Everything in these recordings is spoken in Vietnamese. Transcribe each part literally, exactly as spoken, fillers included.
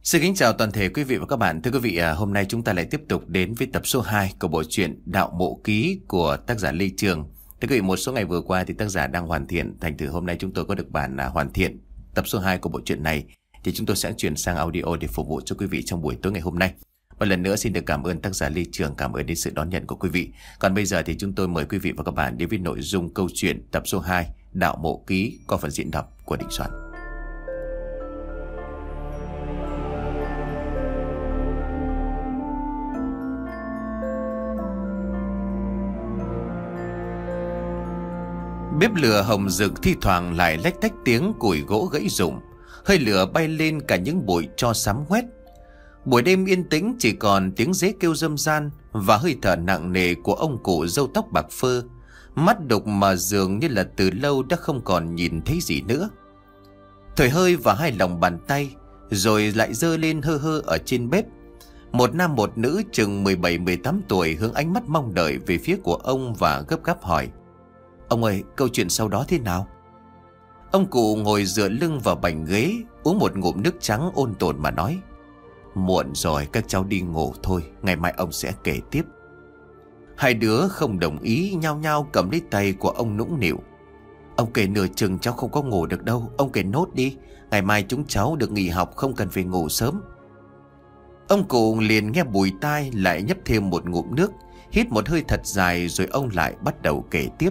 Xin kính chào toàn thể quý vị và các bạn. Thưa quý vị, hôm nay chúng ta lại tiếp tục đến với tập số hai của bộ truyện Đạo Mộ Ký của tác giả Lê Trường. Thưa quý vị, một số ngày vừa qua thì tác giả đang hoàn thiện, thành thử hôm nay chúng tôi có được bản hoàn thiện tập số hai của bộ truyện này, thì chúng tôi sẽ chuyển sang audio để phục vụ cho quý vị trong buổi tối ngày hôm nay. Một lần nữa xin được cảm ơn tác giả Lê Trường, cảm ơn đến sự đón nhận của quý vị. Còn bây giờ thì chúng tôi mời quý vị và các bạn đến với nội dung câu chuyện tập số hai Đạo Mộ Ký qua phần diễn đọc của Đình Soạn. Bếp lửa hồng rực thi thoảng lại lách tách tiếng củi gỗ gãy rụng, hơi lửa bay lên cả những bụi tro xám ngoét. Buổi đêm yên tĩnh chỉ còn tiếng dế kêu râm ran và hơi thở nặng nề của ông cụ râu tóc bạc phơ, mắt đục mà dường như là từ lâu đã không còn nhìn thấy gì nữa. Thổi hơi vào hai lòng bàn tay rồi lại giơ lên hơ hơ ở trên bếp. Một nam một nữ chừng mười bảy mười tám tuổi hướng ánh mắt mong đợi về phía của ông và gấp gáp hỏi: "Ông ơi, câu chuyện sau đó thế nào?" Ông cụ ngồi dựa lưng vào bành ghế, uống một ngụm nước trắng ôn tồn mà nói: "Muộn rồi, các cháu đi ngủ thôi, ngày mai ông sẽ kể tiếp." Hai đứa không đồng ý, nhao nhao cầm lấy tay của ông nũng nịu: "Ông kể nửa chừng cháu không có ngủ được đâu, ông kể nốt đi, ngày mai chúng cháu được nghỉ học, không cần phải ngủ sớm." Ông cụ liền nghe bùi tai, lại nhấp thêm một ngụm nước, hít một hơi thật dài, rồi ông lại bắt đầu kể tiếp.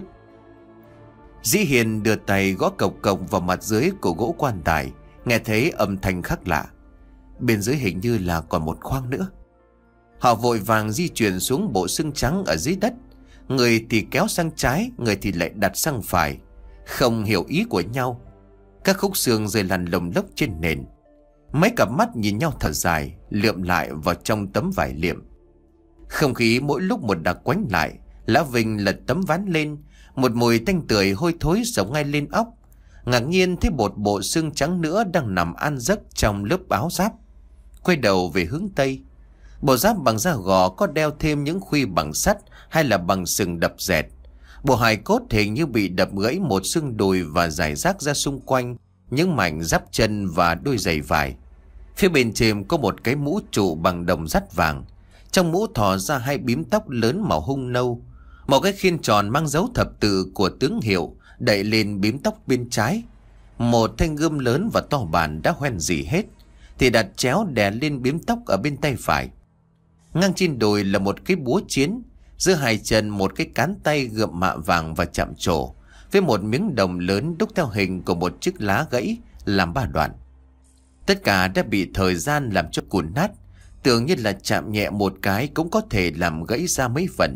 Dĩ Hiền đưa tay gõ cộc cộc vào mặt dưới của gỗ quan tài, nghe thấy âm thanh khác lạ. Bên dưới hình như là còn một khoang nữa. Họ vội vàng di chuyển xuống bộ xương trắng ở dưới đất, người thì kéo sang trái, người thì lại đặt sang phải, không hiểu ý của nhau. Các khúc xương rơi lăn lồng lốc trên nền. Mấy cặp mắt nhìn nhau thở dài, lượm lại vào trong tấm vải liệm. Không khí mỗi lúc một đặc quánh lại. Lã Vinh lật tấm ván lên, một mùi tanh tưởi hôi thối sống ngay lên óc. Ngạc nhiên thấy một bộ xương trắng nữa đang nằm an giấc trong lớp áo giáp. Quay đầu về hướng tây. Bộ giáp bằng da gò có đeo thêm những khuy bằng sắt hay là bằng sừng đập dẹt. Bộ hài cốt hình như bị đập gãy một xương đùi và rải rác ra xung quanh những mảnh giáp chân và đôi giày vải. Phía bên trên có một cái mũ trụ bằng đồng sắt vàng. Trong mũ thò ra hai bím tóc lớn màu hung nâu. Một cái khiên tròn mang dấu thập tự của tướng hiệu đậy lên bím tóc bên trái. Một thanh gươm lớn và to bản đã hoen rỉ hết thì đặt chéo đè lên bím tóc ở bên tay phải. Ngang trên đùi là một cái búa chiến, giữa hai chân một cái cán tay gượm mạ vàng và chạm trổ, với một miếng đồng lớn đúc theo hình của một chiếc lá gãy làm ba đoạn. Tất cả đã bị thời gian làm cho cùn nát, tưởng như là chạm nhẹ một cái cũng có thể làm gãy ra mấy phần.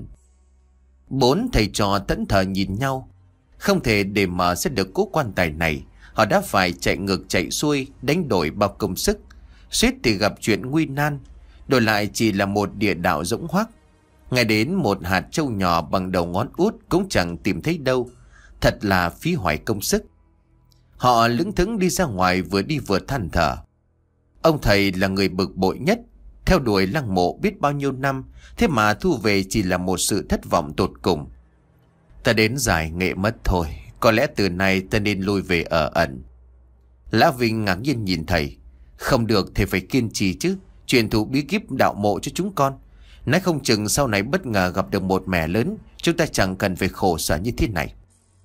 Bốn thầy trò thẫn thờ nhìn nhau. Không thể để mở sẽ được cố quan tài này, họ đã phải chạy ngược chạy xuôi, đánh đổi bao công sức. Suýt thì gặp chuyện nguy nan, đổi lại chỉ là một địa đạo rỗng hoác. Ngay đến một hạt trâu nhỏ bằng đầu ngón út cũng chẳng tìm thấy đâu. Thật là phí hoài công sức. Họ lững thững đi ra ngoài, vừa đi vừa than thở. Ông thầy là người bực bội nhất, theo đuổi lăng mộ biết bao nhiêu năm, thế mà thu về chỉ là một sự thất vọng tột cùng. Ta đến giải nghệ mất thôi, có lẽ từ nay ta nên lui về ở ẩn. Lã Vinh ngạc nhiên nhìn thầy. Không được, thầy phải kiên trì chứ, truyền thụ bí kíp đạo mộ cho chúng con. Nói không chừng sau này bất ngờ gặp được một mẻ lớn, chúng ta chẳng cần phải khổ sở như thế này.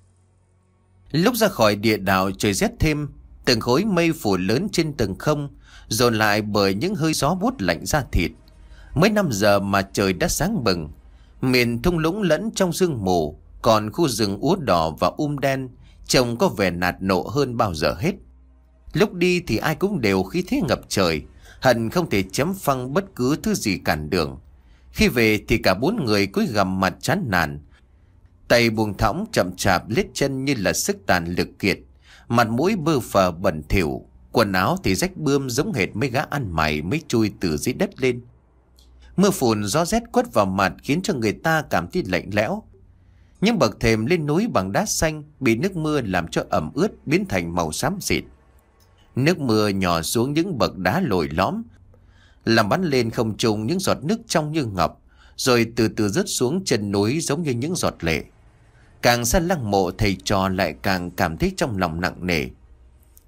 Lúc ra khỏi địa đạo trời rét thêm, từng khối mây phủ lớn trên tầng không, dồn lại bởi những hơi gió buốt lạnh da thịt. Mới năm giờ mà trời đã sáng bừng. Miền thung lũng lẫn trong sương mù, còn khu rừng úa đỏ và um đen trông có vẻ nạt nộ hơn bao giờ hết. Lúc đi thì ai cũng đều khí thế ngập trời, hận không thể chém phăng bất cứ thứ gì cản đường. Khi về thì cả bốn người cúi gằm mặt chán nản, tay buông thõng chậm chạp lết chân như là sức tàn lực kiệt, mặt mũi bơ phờ bẩn thỉu, quần áo thì rách bươm giống hệt mấy gã ăn mày mới chui từ dưới đất lên. Mưa phùn gió rét quất vào mặt khiến cho người ta cảm thấy lạnh lẽo. Những bậc thềm lên núi bằng đá xanh bị nước mưa làm cho ẩm ướt biến thành màu xám xịt. Nước mưa nhỏ xuống những bậc đá lồi lõm, làm bắn lên không trung những giọt nước trong như ngọc, rồi từ từ rớt xuống chân núi giống như những giọt lệ. Càng xa lăng mộ, thầy trò lại càng cảm thấy trong lòng nặng nề.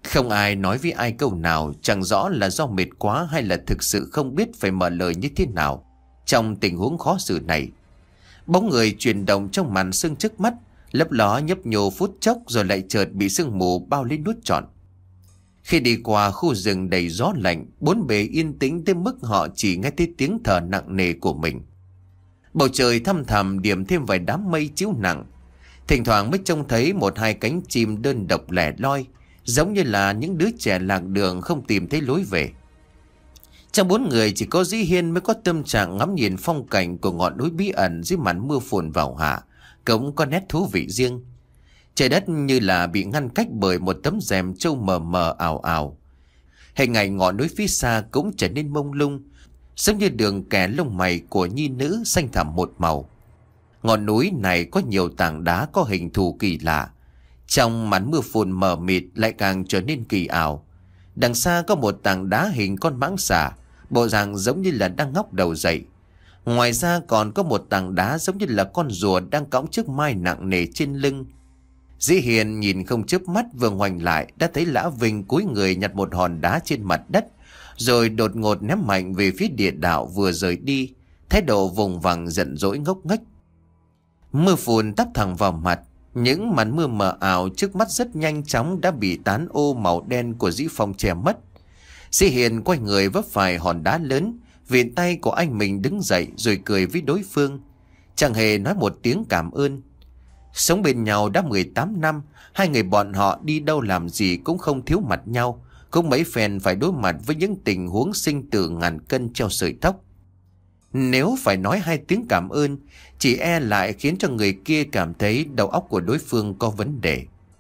Không ai nói với ai câu nào, chẳng rõ là do mệt quá hay là thực sự không biết phải mở lời như thế nào. Trong tình huống khó xử này, bóng người chuyển động trong màn sương trước mắt, lấp ló nhấp nhô phút chốc rồi lại chợt bị sương mù bao lên nuốt trọn. Khi đi qua khu rừng đầy gió lạnh, bốn bề yên tĩnh tới mức họ chỉ nghe thấy tiếng thở nặng nề của mình. Bầu trời thăm thẳm điểm thêm vài đám mây chiếu nặng. Thỉnh thoảng mới trông thấy một hai cánh chim đơn độc lẻ loi, giống như là những đứa trẻ lạc đường không tìm thấy lối về. Trong bốn người chỉ có Dĩ Hiên mới có tâm trạng ngắm nhìn phong cảnh của ngọn núi bí ẩn dưới màn mưa phùn vào hạ, cũng có nét thú vị riêng. Trời đất như là bị ngăn cách bởi một tấm rèm trâu mờ mờ ảo ảo. Hình ảnh ngọn núi phía xa cũng trở nên mông lung, giống như đường kẻ lông mày của nhi nữ xanh thẳm một màu. Ngọn núi này có nhiều tảng đá có hình thù kỳ lạ. Trong màn mưa phùn mờ mịt lại càng trở nên kỳ ảo. Đằng xa có một tảng đá hình con mãng xà, bộ dạng giống như là đang ngóc đầu dậy. Ngoài ra còn có một tảng đá giống như là con rùa đang cõng chiếc mai nặng nề trên lưng. Dĩ Hiền nhìn không chớp mắt, vừa ngoảnh lại đã thấy Lã Vinh cúi người nhặt một hòn đá trên mặt đất, rồi đột ngột ném mạnh về phía địa đạo vừa rời đi, thái độ vùng vằng giận dỗi ngốc nghếch. Mưa phùn tấp thẳng vào mặt, những màn mưa mờ ảo trước mắt rất nhanh chóng đã bị tán ô màu đen của Dĩ Phong che mất. Dĩ Hiền quay người vấp phải hòn đá lớn, viện tay của anh mình đứng dậy rồi cười với đối phương, chẳng hề nói một tiếng cảm ơn. Sống bên nhau đã mười tám năm, hai người bọn họ đi đâu làm gì cũng không thiếu mặt nhau, cũng mấy phen phải đối mặt với những tình huống sinh tử ngàn cân treo sợi tóc. Nếu phải nói hai tiếng cảm ơn, chỉ e lại khiến cho người kia cảm thấy đầu óc của đối phương có vấn đề.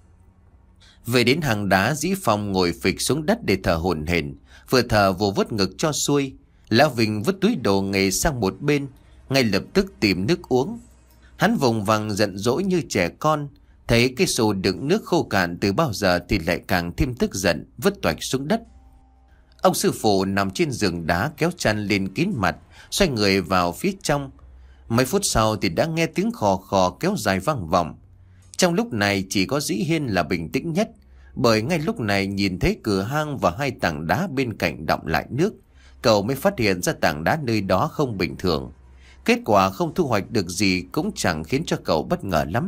Về đến hang đá, Dĩ Phong ngồi phịch xuống đất để thở hổn hển, vừa thở vừa vớt ngực cho xuôi. Lão Vinh vứt túi đồ nghề sang một bên, ngay lập tức tìm nước uống. Hắn vùng vằng giận dỗi như trẻ con, thấy cái xô đựng nước khô cạn từ bao giờ thì lại càng thêm tức giận, vứt toạch xuống đất. Ông sư phụ nằm trên giường đá kéo chăn lên kín mặt, xoay người vào phía trong. Mấy phút sau thì đã nghe tiếng khò khò kéo dài vang vọng. Trong lúc này chỉ có Dĩ Hiên là bình tĩnh nhất, bởi ngay lúc này nhìn thấy cửa hang và hai tảng đá bên cạnh đọng lại nước, cậu mới phát hiện ra tảng đá nơi đó không bình thường. Kết quả không thu hoạch được gì cũng chẳng khiến cho cậu bất ngờ lắm.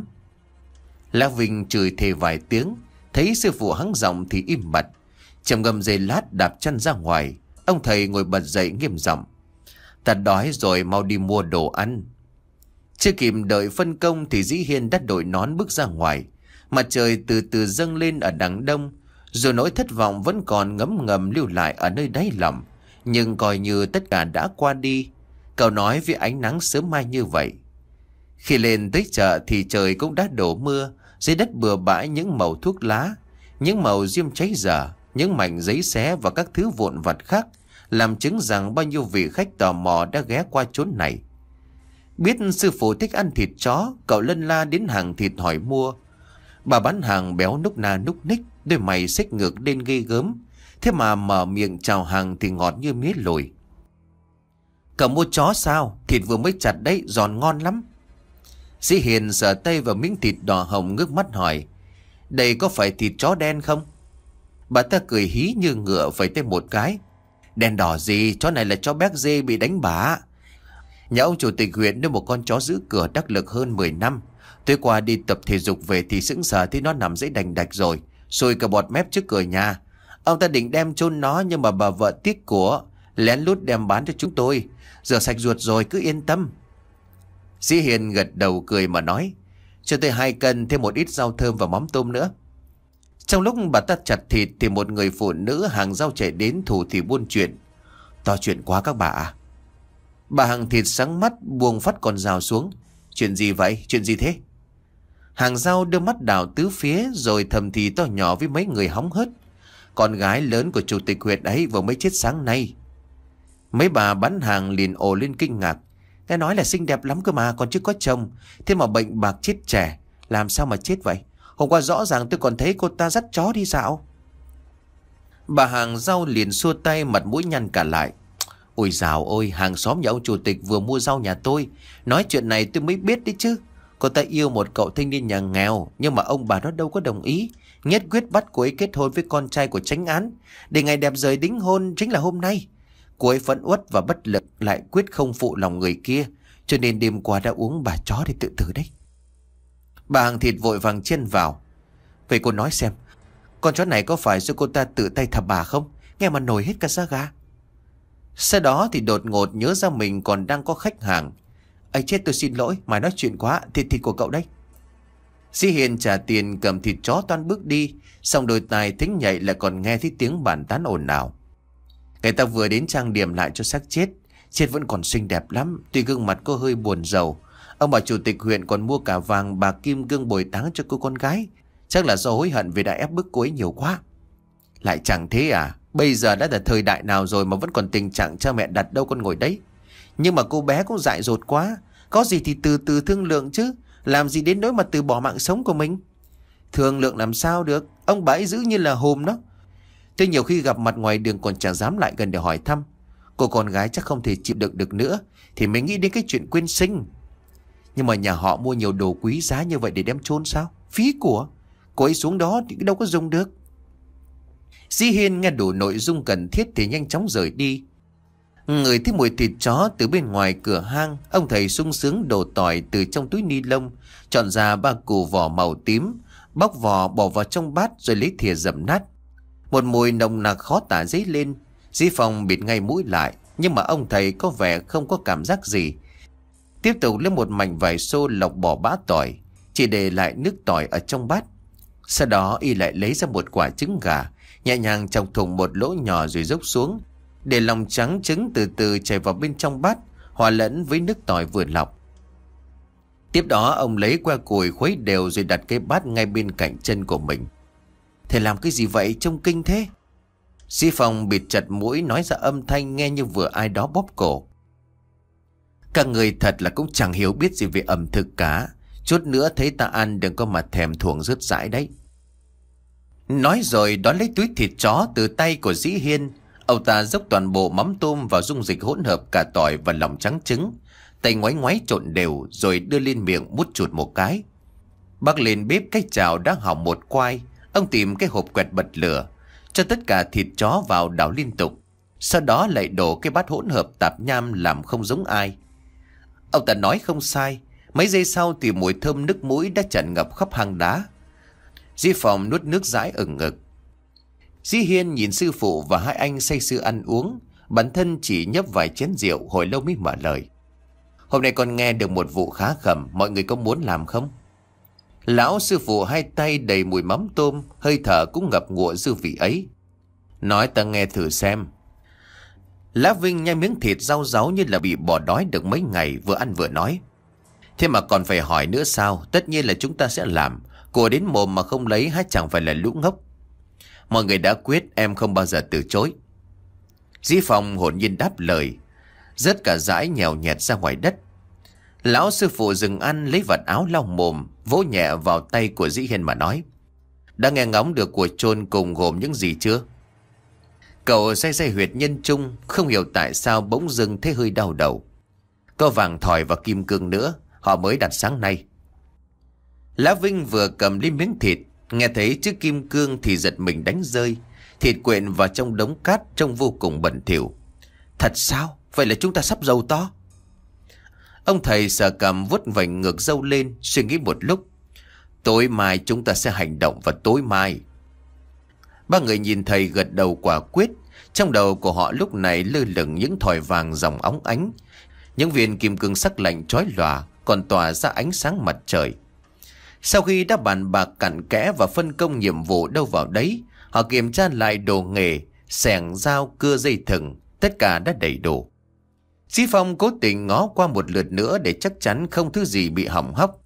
Lã Vinh chửi thề vài tiếng, thấy sư phụ hắng giọng thì im bặt. Trầm ngâm giây lát đạp chân ra ngoài, ông thầy ngồi bật dậy nghiêm giọng: "Ta đói rồi, mau đi mua đồ ăn." Chưa kịp đợi phân công thì Dĩ Hiên đã đội nón bước ra ngoài. Mặt trời từ từ dâng lên ở đằng đông, dù nỗi thất vọng vẫn còn ngấm ngầm lưu lại ở nơi đáy lòng, nhưng coi như tất cả đã qua đi. Cậu nói với ánh nắng sớm mai như vậy. Khi lên tới chợ thì trời cũng đã đổ mưa, dưới đất bừa bãi những mẩu thuốc lá, những mẩu diêm cháy dở, những mảnh giấy xé và các thứ vụn vặt khác, làm chứng rằng bao nhiêu vị khách tò mò đã ghé qua chốn này. Biết sư phụ thích ăn thịt chó, cậu lân la đến hàng thịt hỏi mua. Bà bán hàng béo núc na núc ních, đôi mày xếch ngược lên ghê gớm, thế mà mở miệng chào hàng thì ngọt như mía lùi. "Cậu mua chó sao? Thịt vừa mới chặt đấy, giòn ngon lắm." Dĩ Hiền sờ tay vào miếng thịt đỏ hồng ngước mắt hỏi: "Đây có phải thịt chó đen không?" Bà ta cười hí như ngựa vẫy tay một cái: "Đen đỏ gì, chó này là chó béc dê bị đánh bả. Nhà ông chủ tịch huyện nuôi một con chó giữ cửa đắc lực hơn mười năm. Tối qua đi tập thể dục về thì sững sờ thấy nó nằm dãy đành đạch rồi, sùi cả bọt mép trước cửa nhà. Ông ta định đem chôn nó nhưng mà bà vợ tiếc của, lén lút đem bán cho chúng tôi. Rửa sạch ruột rồi, cứ yên tâm." Dĩ Hiền gật đầu cười mà nói: "Cho tôi hai cân thêm một ít rau thơm và mắm tôm nữa." Trong lúc bà ta chặt thịt thì một người phụ nữ hàng rau chạy đến thủ thì buôn chuyện: "To chuyện quá các bà à." Bà hàng thịt sáng mắt buông phát con dao xuống: "Chuyện gì vậy? Chuyện gì thế?" Hàng rau đưa mắt đảo tứ phía rồi thầm thì to nhỏ với mấy người hóng hớt: "Con gái lớn của chủ tịch huyện ấy vừa mới chết sáng nay." Mấy bà bán hàng liền ồ lên kinh ngạc: "Nghe nói là xinh đẹp lắm cơ mà, còn chưa có chồng, thế mà bệnh bạc chết trẻ, làm sao mà chết vậy? Hôm qua rõ ràng tôi còn thấy cô ta dắt chó đi dạo." Bà hàng rau liền xua tay, mặt mũi nhăn cả lại: "Ôi dào ôi, hàng xóm nhà ông chủ tịch vừa mua rau nhà tôi, nói chuyện này tôi mới biết đấy chứ. Cô ta yêu một cậu thanh niên nhà nghèo, nhưng mà ông bà nó đâu có đồng ý, nhất quyết bắt cô ấy kết hôn với con trai của chánh án, để ngày đẹp rời đính hôn chính là hôm nay. Cô ấy phẫn uất và bất lực, lại quyết không phụ lòng người kia, cho nên đêm qua đã uống bà chó để tự tử đấy. Bà hàng thịt vội vàng chen vào. Vậy cô nói xem, con chó này có phải do cô ta tự tay thả bà không? Nghe mà nổi hết cả da gà. Sau đó thì đột ngột nhớ ra mình còn đang có khách hàng. Ấy chết, tôi xin lỗi, mày nói chuyện quá, thịt thịt của cậu đây. Dĩ Hiền trả tiền cầm thịt chó toan bước đi, xong đôi tai thính nhạy lại còn nghe thấy tiếng bàn tán ồn ào. Người ta vừa đến trang điểm lại cho xác chết. Chết vẫn còn xinh đẹp lắm, tuy gương mặt cô hơi buồn rầu. Ông bà chủ tịch huyện còn mua cả vàng bạc kim cương bồi táng cho cô con gái. Chắc là do hối hận vì đã ép bức cô ấy nhiều quá. Lại chẳng thế à? Bây giờ đã là thời đại nào rồi mà vẫn còn tình trạng cha mẹ đặt đâu con ngồi đấy. Nhưng mà cô bé cũng dại dột quá. Có gì thì từ từ thương lượng chứ. Làm gì đến nỗi mà từ bỏ mạng sống của mình. Thương lượng làm sao được. Ông bà ấy giữ như là hồn đó. Tôi nhiều khi gặp mặt ngoài đường còn chẳng dám lại gần để hỏi thăm. Cô con gái chắc không thể chịu đựng được nữa, thì mới nghĩ đến cái chuyện quyên sinh. Nhưng mà nhà họ mua nhiều đồ quý giá như vậy để đem chôn sao? Phí của. Cô ấy xuống đó thì đâu có dùng được. Dĩ Hiên nghe đủ nội dung cần thiết thì nhanh chóng rời đi. Người thấy mùi thịt chó từ bên ngoài cửa hang, ông thầy sung sướng đổ tỏi từ trong túi ni lông, chọn ra ba củ vỏ màu tím, bóc vỏ bỏ vào trong bát rồi lấy thìa dầm nát. Một mùi nồng nặc khó tả dấy lên. Dĩ Phong bịt ngay mũi lại, nhưng mà ông thầy có vẻ không có cảm giác gì. Tiếp tục lấy một mảnh vải xô lọc bỏ bã tỏi, chỉ để lại nước tỏi ở trong bát. Sau đó y lại lấy ra một quả trứng gà, nhẹ nhàng chọc thủng một lỗ nhỏ rồi dốc xuống, để lòng trắng trứng từ từ chảy vào bên trong bát, hòa lẫn với nước tỏi vừa lọc. Tiếp đó ông lấy que củi khuấy đều rồi đặt cái bát ngay bên cạnh chân của mình. Thầy làm cái gì vậy, trông kinh thế? Dĩ Phong bịt chặt mũi nói ra âm thanh nghe như vừa ai đó bóp cổ. Các người thật là cũng chẳng hiểu biết gì về ẩm thực cả. Chút nữa thấy ta ăn đừng có mà thèm thuồng rứt rãi đấy. Nói rồi đón lấy túi thịt chó từ tay của Dĩ Hiên. Ông ta dốc toàn bộ mắm tôm vào dung dịch hỗn hợp cả tỏi và lòng trắng trứng, tay ngoáy ngoáy trộn đều rồi đưa lên miệng mút chụt một cái. Bắc lên bếp cái chảo đã hỏng một quai. Ông tìm cái hộp quẹt bật lửa, cho tất cả thịt chó vào đảo liên tục. Sau đó lại đổ cái bát hỗn hợp tạp nham làm không giống ai. Ông ta nói không sai. Mấy giây sau thì mùi thơm nước mũi đã tràn ngập khắp hang đá. Dĩ Phong nuốt nước dãi ở ngực. Dĩ Hiên nhìn sư phụ và hai anh say sưa ăn uống. Bản thân chỉ nhấp vài chén rượu hồi lâu mới mở lời. Hôm nay con nghe được một vụ khá khẩm, mọi người có muốn làm không? Lão sư phụ hai tay đầy mùi mắm tôm, hơi thở cũng ngập ngụa dư vị ấy. Nói ta nghe thử xem. Lã Vinh nhai miếng thịt rau ráu như là bị bỏ đói được mấy ngày, vừa ăn vừa nói. Thế mà còn phải hỏi nữa sao? Tất nhiên là chúng ta sẽ làm. Của đến mồm mà không lấy há chẳng phải là lũ ngốc. Mọi người đã quyết, em không bao giờ từ chối. Dĩ Phong hồn nhiên đáp lời, rớt cả dãi nhèo nhẹt ra ngoài đất. Lão sư phụ dừng ăn, lấy vạt áo lau mồm, vỗ nhẹ vào tay của Dĩ Hiên mà nói. Đã nghe ngóng được của chôn cùng gồm những gì chưa? Cậu say say huyệt nhân trung, không hiểu tại sao bỗng dưng thấy hơi đau đầu. Có vàng thỏi và kim cương nữa, họ mới đặt sáng nay. Lã Vinh vừa cầm lên miếng thịt, nghe thấy chữ kim cương thì giật mình đánh rơi. Thịt quện vào trong đống cát trông vô cùng bẩn thỉu. Thật sao? Vậy là chúng ta sắp giàu to. Ông thầy sờ cằm vuốt vành ngược râu lên, suy nghĩ một lúc. Tối mai chúng ta sẽ hành động vào tối mai. Ba người nhìn thầy gật đầu quả quyết. Trong đầu của họ lúc này lơ lửng những thỏi vàng ròng óng ánh. Những viên kim cương sắc lạnh chói lòa còn tỏa ra ánh sáng mặt trời. Sau khi đã bàn bạc cặn kẽ và phân công nhiệm vụ đâu vào đấy, họ kiểm tra lại đồ nghề, xẻng, dao, cưa, dây thừng, tất cả đã đầy đủ. Dĩ Phong cố tình ngó qua một lượt nữa để chắc chắn không thứ gì bị hỏng hóc.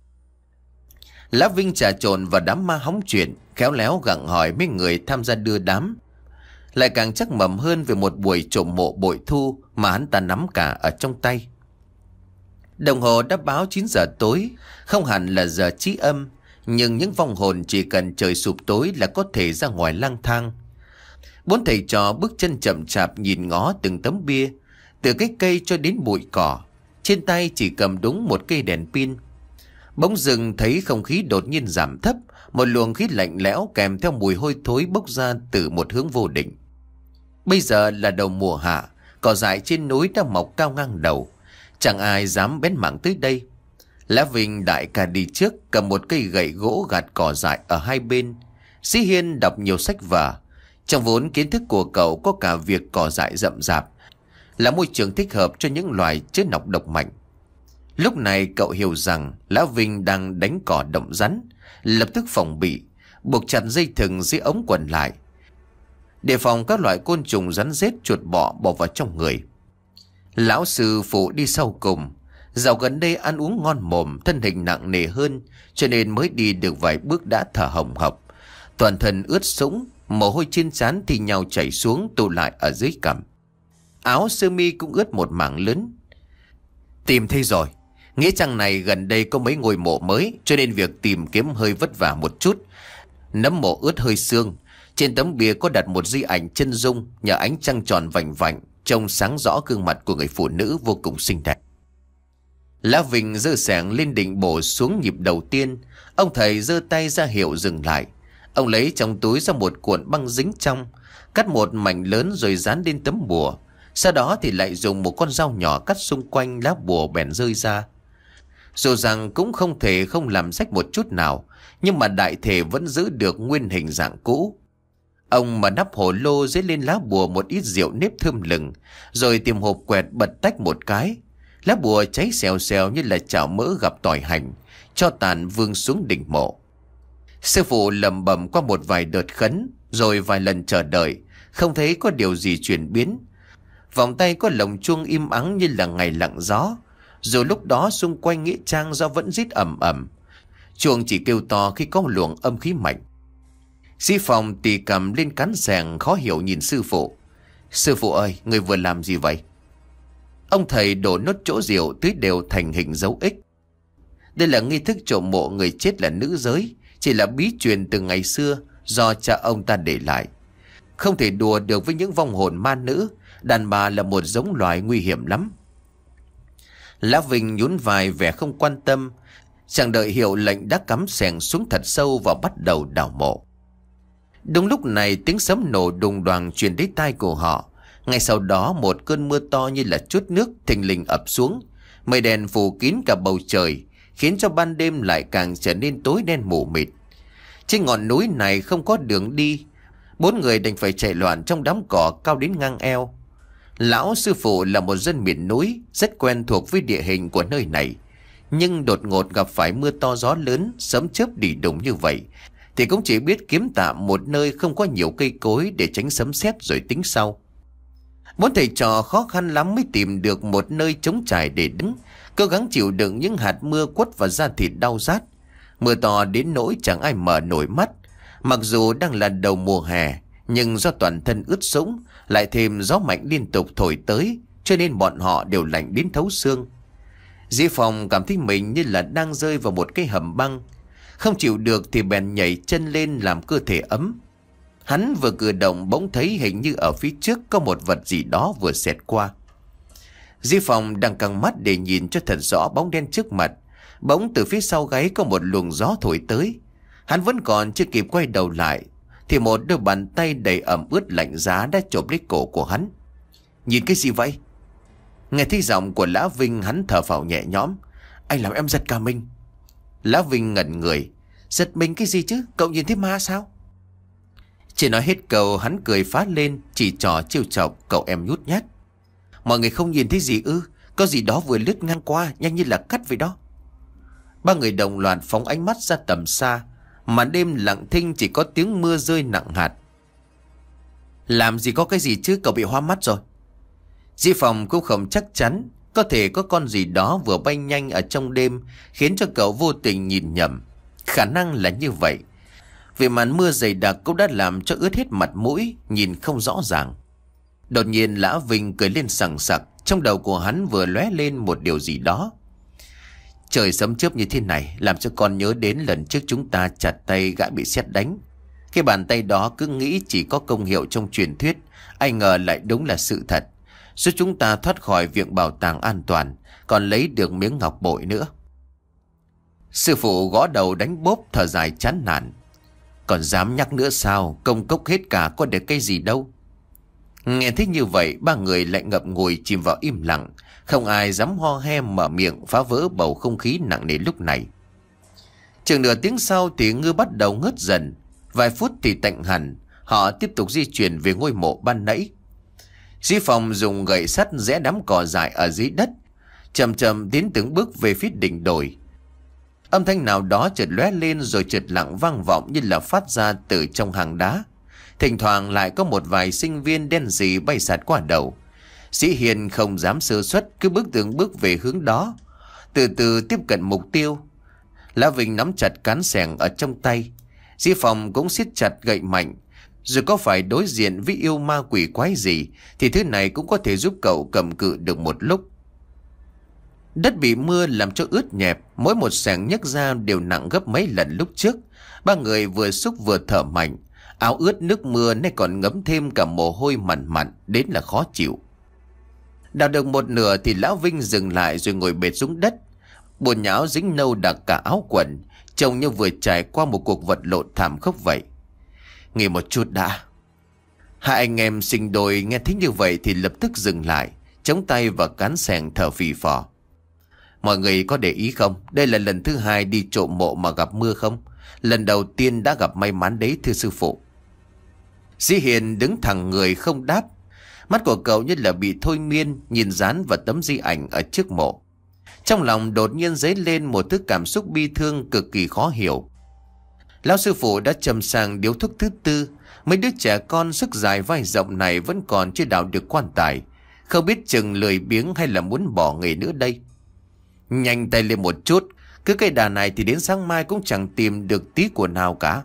Lã Vinh trà trộn vào đám ma hóng chuyện, khéo léo gặng hỏi mấy người tham gia đưa đám. Lại càng chắc mầm hơn về một buổi trộm mộ bội thu mà hắn ta nắm cả ở trong tay. Đồng hồ đã báo chín giờ tối, không hẳn là giờ chí âm, nhưng những vong hồn chỉ cần trời sụp tối là có thể ra ngoài lang thang. Bốn thầy trò bước chân chậm chạp nhìn ngó từng tấm bia, từ cái cây cho đến bụi cỏ, trên tay chỉ cầm đúng một cây đèn pin. Bỗng dưng thấy không khí đột nhiên giảm thấp, một luồng khí lạnh lẽo kèm theo mùi hôi thối bốc ra từ một hướng vô định. Bây giờ là đầu mùa hạ, cỏ dại trên núi đã mọc cao ngang đầu, chẳng ai dám bén mảng tới đây. Lã Vinh đại ca đi trước, cầm một cây gậy gỗ gạt cỏ dại ở hai bên. Sĩ Hiên đọc nhiều sách vở, trong vốn kiến thức của cậu có cả việc cỏ dại rậm rạp là môi trường thích hợp cho những loài chất nọc độc mạnh. Lúc này cậu hiểu rằng Lã Vinh đang đánh cỏ động rắn, lập tức phòng bị, buộc chặt dây thừng dưới ống quần lại, đề phòng các loại côn trùng rắn rết chuột bọ bò vào trong người. Lão sư phụ đi sau cùng, dạo gần đây ăn uống ngon mồm, thân hình nặng nề hơn, cho nên mới đi được vài bước đã thở hồng hộc, toàn thân ướt sũng, mồ hôi trên trán thì nhau chảy xuống tụ lại ở dưới cằm. Áo sơ mi cũng ướt một mảng lớn. Tìm thấy rồi. Nghĩa trang này gần đây có mấy ngôi mộ mới, cho nên việc tìm kiếm hơi vất vả một chút. Nấm mộ ướt hơi xương. Trên tấm bia có đặt một di ảnh chân dung, nhờ ánh trăng tròn vành vạnh, trông sáng rõ gương mặt của người phụ nữ vô cùng xinh đẹp. Lã Vinh giơ xẻng lên định bổ xuống nhịp đầu tiên. Ông thầy giơ tay ra hiệu dừng lại. Ông lấy trong túi ra một cuộn băng dính trong, cắt một mảnh lớn rồi dán lên tấm bùa. Sau đó thì lại dùng một con dao nhỏ cắt xung quanh lá bùa bèn rơi ra. Dù rằng cũng không thể không làm rách một chút nào, nhưng mà đại thể vẫn giữ được nguyên hình dạng cũ. Ông mà nắp hồ lô dấy lên lá bùa một ít rượu nếp thơm lừng, rồi tìm hộp quẹt bật tách một cái. Lá bùa cháy xèo xèo như là chảo mỡ gặp tỏi hành, cho tàn vương xuống đỉnh mộ. Sư phụ lẩm bẩm qua một vài đợt khấn, rồi vài lần chờ đợi, không thấy có điều gì chuyển biến. Vòng tay có lồng chuông im ắng như là ngày lặng gió. Dù lúc đó xung quanh nghĩa trang do vẫn rít ầm ầm, chuông chỉ kêu to khi có luồng âm khí mạnh. Sĩ Phong tì cầm lên cán xẻng khó hiểu nhìn sư phụ. Sư phụ ơi, người vừa làm gì vậy? Ông thầy đổ nốt chỗ rượu tưới đều thành hình dấu ích. Đây là nghi thức trộm mộ người chết là nữ giới, chỉ là bí truyền từ ngày xưa do cha ông ta để lại. Không thể đùa được với những vong hồn ma nữ, đàn bà là một giống loài nguy hiểm lắm. Lã Vinh nhún vai vẻ không quan tâm, chẳng đợi hiệu lệnh đã cắm xẻng xuống thật sâu và bắt đầu đào mộ. Đúng lúc này tiếng sấm nổ đùng đoàng truyền đến tai của họ. Ngay sau đó một cơn mưa to như là chút nước thình lình ập xuống, mây đen phủ kín cả bầu trời, khiến cho ban đêm lại càng trở nên tối đen mù mịt. Trên ngọn núi này không có đường đi, bốn người đành phải chạy loạn trong đám cỏ cao đến ngang eo. Lão sư phụ là một dân miền núi, rất quen thuộc với địa hình của nơi này, nhưng đột ngột gặp phải mưa to gió lớn, sấm chớp đỉ đùng như vậy, thì cũng chỉ biết kiếm tạm một nơi không có nhiều cây cối để tránh sấm sét rồi tính sau. Bốn thầy trò khó khăn lắm mới tìm được một nơi trống trải để đứng, cố gắng chịu đựng những hạt mưa quất vào da thịt đau rát. Mưa to đến nỗi chẳng ai mở nổi mắt. Mặc dù đang là đầu mùa hè, nhưng do toàn thân ướt sũng, lại thêm gió mạnh liên tục thổi tới, cho nên bọn họ đều lạnh đến thấu xương. Dĩ Phong cảm thấy mình như là đang rơi vào một cái hầm băng, không chịu được thì bèn nhảy chân lên làm cơ thể ấm. Hắn vừa cử động bỗng thấy hình như ở phía trước có một vật gì đó vừa xẹt qua. Dĩ Phong đang căng mắt để nhìn cho thật rõ bóng đen trước mặt, bỗng từ phía sau gáy có một luồng gió thổi tới. Hắn vẫn còn chưa kịp quay đầu lại thì một đôi bàn tay đầy ẩm ướt lạnh giá đã chộp lấy cổ của hắn. Nhìn cái gì vậy? Nghe thấy giọng của Lã Vinh, hắn thở phào nhẹ nhõm. Anh làm em giật cả mình. Lã Vinh ngẩn người. Giật mình cái gì chứ? Cậu nhìn thấy ma sao? Chỉ nói hết câu hắn cười phá lên, chỉ trò trêu chọc cậu em nhút nhát. Mọi người không nhìn thấy gì ư? Có gì đó vừa lướt ngang qua, nhanh như là cắt vậy đó. Ba người đồng loạt phóng ánh mắt ra tầm xa. Màn đêm lặng thinh, chỉ có tiếng mưa rơi nặng hạt. Làm gì có cái gì chứ, cậu bị hoa mắt rồi. Dĩ Phong cũng không chắc chắn, có thể có con gì đó vừa bay nhanh ở trong đêm, khiến cho cậu vô tình nhìn nhầm. Khả năng là như vậy. Vì màn mưa dày đặc cũng đã làm cho ướt hết mặt mũi, nhìn không rõ ràng. Đột nhiên Lã Vinh cười lên sằng sặc, trong đầu của hắn vừa lóe lên một điều gì đó. Trời sấm chớp như thế này làm cho con nhớ đến lần trước chúng ta chặt tay gã bị sét đánh. Cái bàn tay đó cứ nghĩ chỉ có công hiệu trong truyền thuyết, ai ngờ lại đúng là sự thật, giúp chúng ta thoát khỏi viện bảo tàng an toàn, còn lấy được miếng ngọc bội nữa. Sư phụ gõ đầu đánh bốp thở dài chán nản. Còn dám nhắc nữa sao? Công cốc hết cả có được cái gì đâu. Nghe thấy như vậy, ba người lại ngậm ngùi chìm vào im lặng. Không ai dám ho he mở miệng phá vỡ bầu không khí nặng nề lúc này. Chừng nửa tiếng sau thì Ngư bắt đầu ngớt dần. Vài phút thì tạnh hẳn. Họ tiếp tục di chuyển về ngôi mộ ban nãy. Dĩ Phong dùng gậy sắt rẽ đám cỏ dại ở dưới đất, chậm chậm tiến từng bước về phía đỉnh đồi. Âm thanh nào đó chợt lóe lên rồi chợt lặng vang vọng như là phát ra từ trong hang đá. Thỉnh thoảng lại có một vài sinh viên đen sì bay sạt qua đầu. Sĩ Hiền không dám sơ suất, cứ bước từng bước về hướng đó, từ từ tiếp cận mục tiêu. Lã Vinh nắm chặt cán xẻng ở trong tay, Dĩ Phong cũng siết chặt gậy mạnh. Rồi có phải đối diện với yêu ma quỷ quái gì thì thứ này cũng có thể giúp cậu cầm cự được một lúc. Đất bị mưa làm cho ướt nhẹp, mỗi một xẻng nhấc ra đều nặng gấp mấy lần lúc trước. Ba người vừa xúc vừa thở mạnh, áo ướt nước mưa nay còn ngấm thêm cả mồ hôi mặn mặn đến là khó chịu. Đào được một nửa thì Lão Vinh dừng lại rồi ngồi bệt xuống đất. Bùn nhão dính nâu đặc cả áo quần, trông như vừa trải qua một cuộc vật lộn thảm khốc vậy. Nghỉ một chút đã. Hai anh em sinh đôi nghe thấy như vậy thì lập tức dừng lại, chống tay vào cán xẻng thở phì phò. Mọi người có để ý không? Đây là lần thứ hai đi trộm mộ mà gặp mưa không? Lần đầu tiên đã gặp may mắn đấy thưa sư phụ. Dĩ Hiền đứng thẳng người không đáp. Mắt của cậu như là bị thôi miên, nhìn dán vào tấm di ảnh ở trước mộ. Trong lòng đột nhiên dấy lên một thứ cảm xúc bi thương cực kỳ khó hiểu. Lão sư phụ đã châm sang điếu thuốc thứ tư. Mấy đứa trẻ con sức dài vai rộng này vẫn còn chưa đào được quan tài. Không biết chừng lười biếng hay là muốn bỏ nghề nữa đây. Nhanh tay lên một chút. Cứ cây đà này thì đến sáng mai cũng chẳng tìm được tí của nào cả.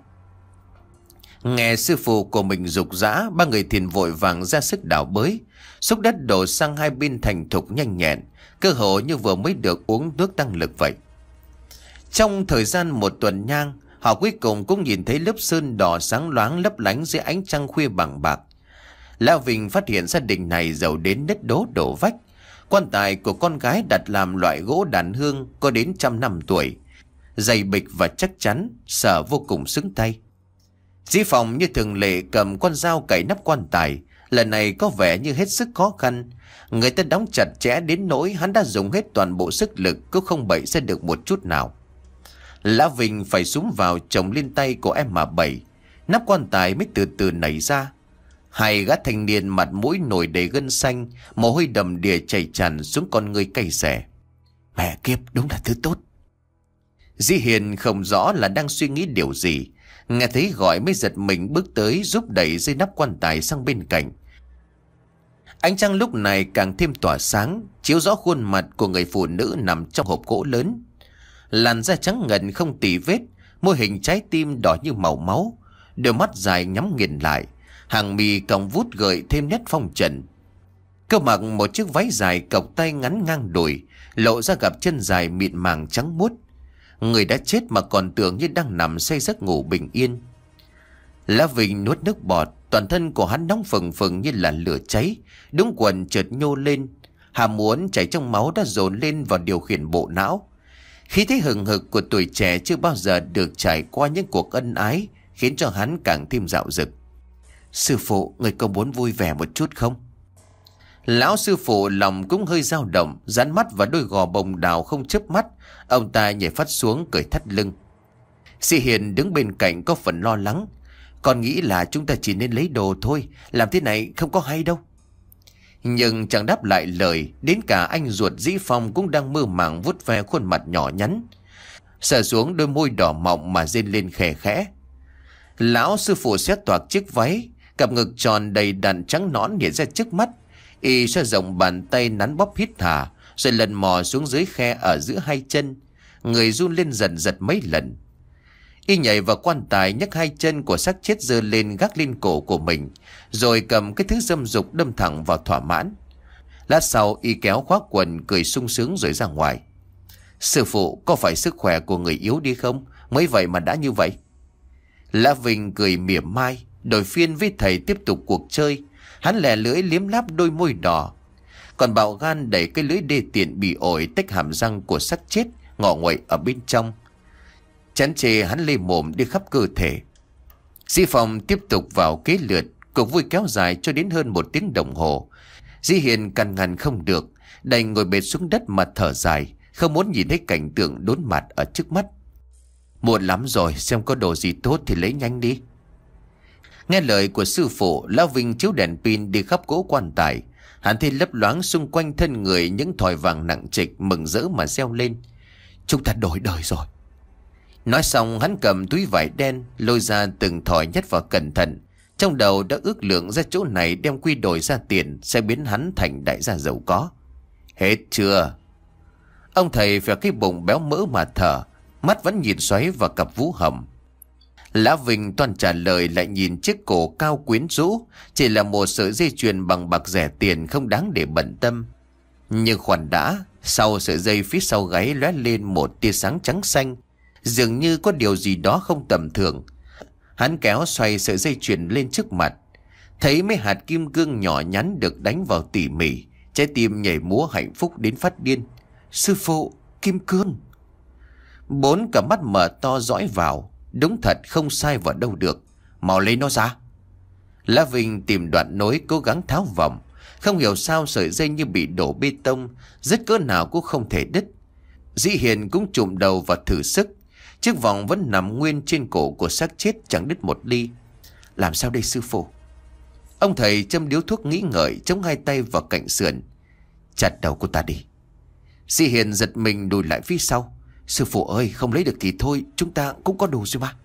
Nghe sư phụ của mình rục rã, ba người thiền vội vàng ra sức đào bới. Xúc đất đổ sang hai bên thành thục nhanh nhẹn, cơ hồ như vừa mới được uống nước tăng lực vậy. Trong thời gian một tuần nhang, họ cuối cùng cũng nhìn thấy lớp sơn đỏ sáng loáng lấp lánh dưới ánh trăng khuya bằng bạc. Lão Vinh phát hiện gia đình này giàu đến nứt đố đổ vách. Quan tài của con gái đặt làm loại gỗ đàn hương có đến trăm năm tuổi, dày bịch và chắc chắn, sợ vô cùng xứng tay. Dĩ Phong như thường lệ cầm con dao cày nắp quan tài, lần này có vẻ như hết sức khó khăn. Người ta đóng chặt chẽ đến nỗi hắn đã dùng hết toàn bộ sức lực cũng không bậy ra được một chút nào. Lã Vinh phải súm vào chồng lên tay của em mà bẩy, nắp quan tài mới từ từ nảy ra. Hai gã thanh niên mặt mũi nổi đầy gân xanh, mồ hôi đầm đìa chảy tràn xuống con ngươi cay xè. Mẹ kiếp, đúng là thứ tốt. Dĩ Hiền không rõ là đang suy nghĩ điều gì, nghe thấy gọi mới giật mình bước tới giúp đẩy dây nắp quan tài sang bên cạnh. Ánh trăng lúc này càng thêm tỏa sáng, chiếu rõ khuôn mặt của người phụ nữ nằm trong hộp gỗ lớn. Làn da trắng ngần không tì vết, môi hình trái tim đỏ như màu máu, đôi mắt dài nhắm nghiền lại, hàng mi cong vút gợi thêm nét phong trần. Cô mặc một chiếc váy dài cộc tay ngắn ngang đùi, lộ ra cặp chân dài mịn màng trắng muốt. Người đã chết mà còn tưởng như đang nằm say giấc ngủ bình yên. Lã Vinh nuốt nước bọt, toàn thân của hắn nóng phừng phừng như là lửa cháy, đúng quần chợt nhô lên, hàm muốn chảy trong máu đã dồn lên vào điều khiển bộ não. Khí thế hừng hực của tuổi trẻ chưa bao giờ được trải qua những cuộc ân ái khiến cho hắn càng thêm dạo dực. Sư phụ, người có muốn vui vẻ một chút không? Lão sư phụ lòng cũng hơi dao động, dán mắt vào đôi gò bồng đào không chớp mắt. Ông ta nhảy phát xuống cởi thắt lưng. Sĩ Hiền đứng bên cạnh có phần lo lắng. Con nghĩ là chúng ta chỉ nên lấy đồ thôi, làm thế này không có hay đâu. Nhưng chẳng đáp lại lời, đến cả anh ruột Dĩ Phong cũng đang mơ màng vuốt ve khuôn mặt nhỏ nhắn, sờ xuống đôi môi đỏ mọng mà rên lên khẽ khẽ. Lão sư phụ xé toạc chiếc váy, cặp ngực tròn đầy đặn trắng nõn hiện ra trước mắt. Y xoa rộng bàn tay nắn bóp hít thả, rồi lần mò xuống dưới khe ở giữa hai chân, người run lên dần giật mấy lần. Y nhảy vào quan tài, nhấc hai chân của xác chết giơ lên gác lên cổ của mình, rồi cầm cái thứ dâm dục đâm thẳng vào thỏa mãn. Lát sau Y kéo khoác quần cười sung sướng rồi ra ngoài. Sư phụ, có phải sức khỏe của người yếu đi không? Mới vậy mà đã như vậy. Lã Vinh cười mỉa mai, đổi phiên với thầy tiếp tục cuộc chơi. Hắn lè lưỡi liếm láp đôi môi đỏ, còn bạo gan đẩy cái lưỡi đê tiện bị ổi tách hàm răng của xác chết ngọ nguậy ở bên trong. Chán chê hắn lê mồm đi khắp cơ thể. Dĩ Phong tiếp tục vào kế lượt. Cuộc vui kéo dài cho đến hơn một tiếng đồng hồ. Dĩ Hiền căn ngăn không được, đành ngồi bệt xuống đất mà thở dài, không muốn nhìn thấy cảnh tượng đốn mặt ở trước mắt. Muộn lắm rồi, xem có đồ gì tốt thì lấy nhanh đi. Nghe lời của sư phụ, Lão Vinh chiếu đèn pin đi khắp cỗ quan tài. Hắn thấy lấp loáng xung quanh thân người những thỏi vàng nặng trịch, mừng rỡ mà reo lên. Chúng ta đổi đời rồi. Nói xong hắn cầm túi vải đen, lôi ra từng thỏi nhét vào cẩn thận. Trong đầu đã ước lượng ra chỗ này đem quy đổi ra tiền sẽ biến hắn thành đại gia giàu có. Hết chưa? Ông thầy về cái bụng béo mỡ mà thở, mắt vẫn nhìn xoáy vào cặp vú hầm. Lã Vinh toàn trả lời lại nhìn chiếc cổ cao quyến rũ, chỉ là một sợi dây chuyền bằng bạc rẻ tiền không đáng để bận tâm. Nhưng khoản đã, sau sợi dây phía sau gáy lóe lên một tia sáng trắng xanh, dường như có điều gì đó không tầm thường. Hắn kéo xoay sợi dây chuyền lên trước mặt, thấy mấy hạt kim cương nhỏ nhắn được đánh vào tỉ mỉ, trái tim nhảy múa hạnh phúc đến phát điên. Sư phụ, kim cương! Bốn cả mắt mở to dõi vào. Đúng thật không sai vào đâu được. Mau lấy nó ra. Lã Vinh tìm đoạn nối cố gắng tháo vòng. Không hiểu sao sợi dây như bị đổ bê tông, rất cỡ nào cũng không thể đứt. Dĩ Hiền cũng trụm đầu và thử sức. Chiếc vòng vẫn nằm nguyên trên cổ của xác chết, chẳng đứt một ly. Làm sao đây sư phụ? Ông thầy châm điếu thuốc nghĩ ngợi, chống hai tay vào cạnh sườn. Chặt đầu cô ta đi. Dĩ Hiền giật mình lùi lại phía sau. Sư phụ ơi, không lấy được thì thôi, chúng ta cũng có đồ rồi mà.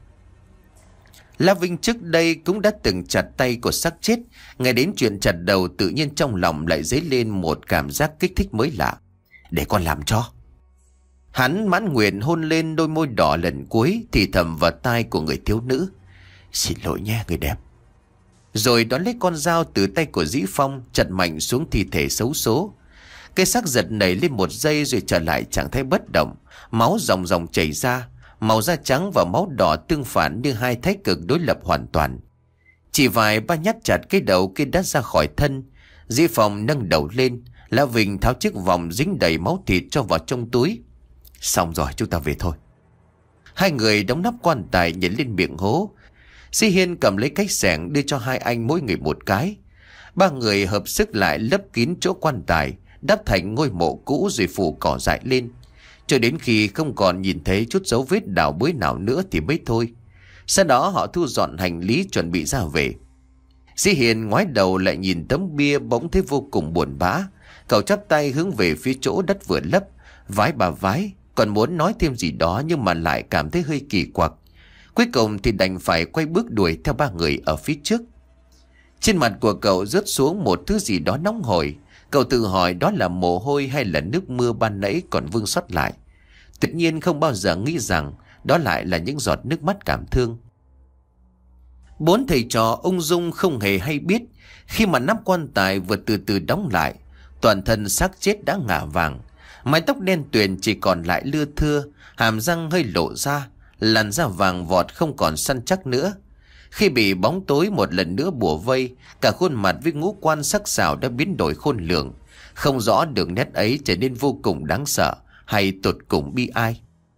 Lã Vinh trước đây cũng đã từng chặt tay của xác chết. Nghe đến chuyện chặt đầu, tự nhiên trong lòng lại dấy lên một cảm giác kích thích mới lạ. Để con làm cho. Hắn mãn nguyện hôn lên đôi môi đỏ lần cuối, thì thầm vào tai của người thiếu nữ. Xin lỗi nhé người đẹp. Rồi đón lấy con dao từ tay của Dĩ Phong, chặt mạnh xuống thi thể xấu số. Cái xác giật nảy lên một giây rồi trở lại trạng thái bất động. Máu ròng ròng chảy ra, màu da trắng và máu đỏ tương phản như hai thái cực đối lập hoàn toàn. Chỉ vài ba nhát chặt cái đầu kia đã ra khỏi thân. Dĩ Phong nâng đầu lên, Lã Vinh tháo chiếc vòng dính đầy máu thịt cho vào trong túi. Xong rồi, chúng ta về thôi. Hai người đóng nắp quan tài nhảy lên miệng hố. Dĩ Hiên cầm lấy cái xẻng đưa cho hai anh mỗi người một cái. Ba người hợp sức lại lấp kín chỗ quan tài, đắp thành ngôi mộ cũ rồi phủ cỏ dại lên. Cho đến khi không còn nhìn thấy chút dấu vết đào bới nào nữa thì mới thôi. Sau đó họ thu dọn hành lý chuẩn bị ra về. Dĩ Hiền ngoái đầu lại nhìn tấm bia, bỗng thấy vô cùng buồn bã. Cậu chắp tay hướng về phía chỗ đất vừa lấp, vái bà vái, còn muốn nói thêm gì đó nhưng mà lại cảm thấy hơi kỳ quặc. Cuối cùng thì đành phải quay bước đuổi theo ba người ở phía trước. Trên mặt của cậu rớt xuống một thứ gì đó nóng hổi. Cậu tự hỏi đó là mồ hôi hay là nước mưa ban nãy còn vương sót lại. Tự nhiên không bao giờ nghĩ rằng đó lại là những giọt nước mắt cảm thương. Bốn thầy trò ung dung không hề hay biết. Khi mà nắp quan tài vừa từ từ đóng lại, toàn thân xác chết đã ngả vàng. Mái tóc đen tuyền chỉ còn lại lưa thưa, hàm răng hơi lộ ra, làn da vàng vọt không còn săn chắc nữa. Khi bị bóng tối một lần nữa bủa vây, cả khuôn mặt với ngũ quan sắc sảo đã biến đổi khôn lường. Không rõ đường nét ấy trở nên vô cùng đáng sợ hay tột cùng bi ai.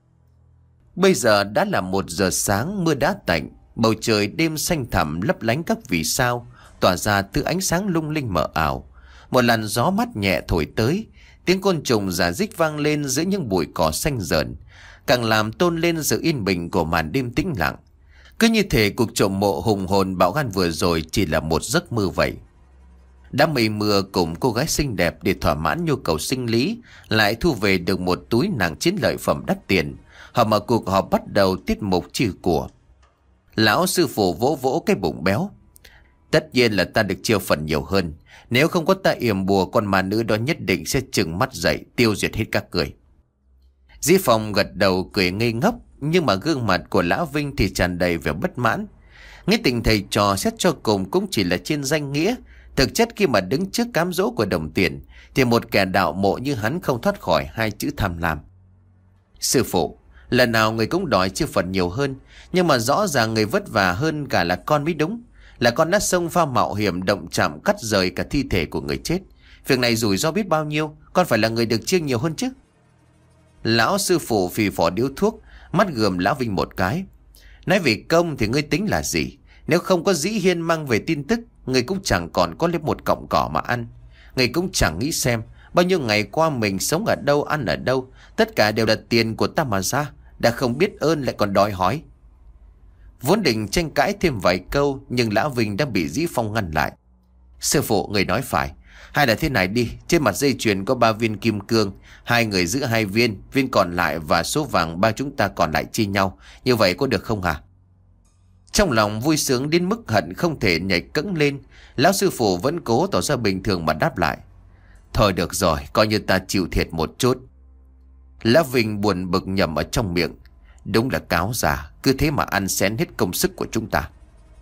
Bây giờ đã là một giờ sáng, mưa đã tạnh. Bầu trời đêm xanh thẳm lấp lánh các vì sao, tỏa ra thứ ánh sáng lung linh mờ ảo. Một làn gió mát nhẹ thổi tới, tiếng côn trùng rả rích vang lên giữa những bụi cỏ xanh rợn, càng làm tôn lên sự yên bình của màn đêm tĩnh lặng. Cứ như thể cuộc trộm mộ hùng hồn bão gan vừa rồi chỉ là một giấc mơ vậy. Đám mây mưa cùng cô gái xinh đẹp để thỏa mãn nhu cầu sinh lý lại thu về được một túi nàng chiến lợi phẩm đắt tiền. Họ mở cuộc họp bắt đầu tiết mục chia của. Lão sư phụ vỗ vỗ cái bụng béo. Tất nhiên là ta được chia phần nhiều hơn. Nếu không có ta yểm bùa, con ma nữ đó nhất định sẽ trừng mắt dậy tiêu diệt hết các người. Dĩ Phong gật đầu cười ngây ngốc, nhưng mà gương mặt của Lã Vinh thì tràn đầy vẻ bất mãn. Nghĩa tình thầy trò xét cho cùng cũng chỉ là trên danh nghĩa. Thực chất khi mà đứng trước cám dỗ của đồng tiền thì một kẻ đạo mộ như hắn không thoát khỏi hai chữ tham lam. Sư phụ, lần nào người cũng đòi chia phần nhiều hơn, nhưng mà rõ ràng người vất vả hơn cả là con mới đúng. Là con đã xông pha mạo hiểm động chạm cắt rời cả thi thể của người chết. Việc này rủi ro biết bao nhiêu, con phải là người được chia nhiều hơn chứ. Lão sư phụ phì phò điếu thuốc, mắt gườm Lão Vinh một cái. Nói về công thì ngươi tính là gì? Nếu không có Dĩ Hiên mang về tin tức, ngươi cũng chẳng còn có lấy một cọng cỏ mà ăn. Ngươi cũng chẳng nghĩ xem bao nhiêu ngày qua mình sống ở đâu, ăn ở đâu, tất cả đều là tiền của ta mà ra. Đã không biết ơn lại còn đòi hỏi. Vốn định tranh cãi thêm vài câu, nhưng Lão Vinh đã bị Dĩ Phong ngăn lại. Sư phụ, người nói phải. Hay là thế này đi, trên mặt dây chuyền có ba viên kim cương, hai người giữ hai viên, viên còn lại và số vàng ba chúng ta còn lại chia nhau. Như vậy có được không hả? Trong lòng vui sướng đến mức hận không thể nhảy cẫng lên, Lão sư phụ vẫn cố tỏ ra bình thường mà đáp lại. Thôi được rồi, coi như ta chịu thiệt một chút. Lão Vinh buồn bực nhầm ở trong miệng. Đúng là cáo già, cứ thế mà ăn xén hết công sức của chúng ta.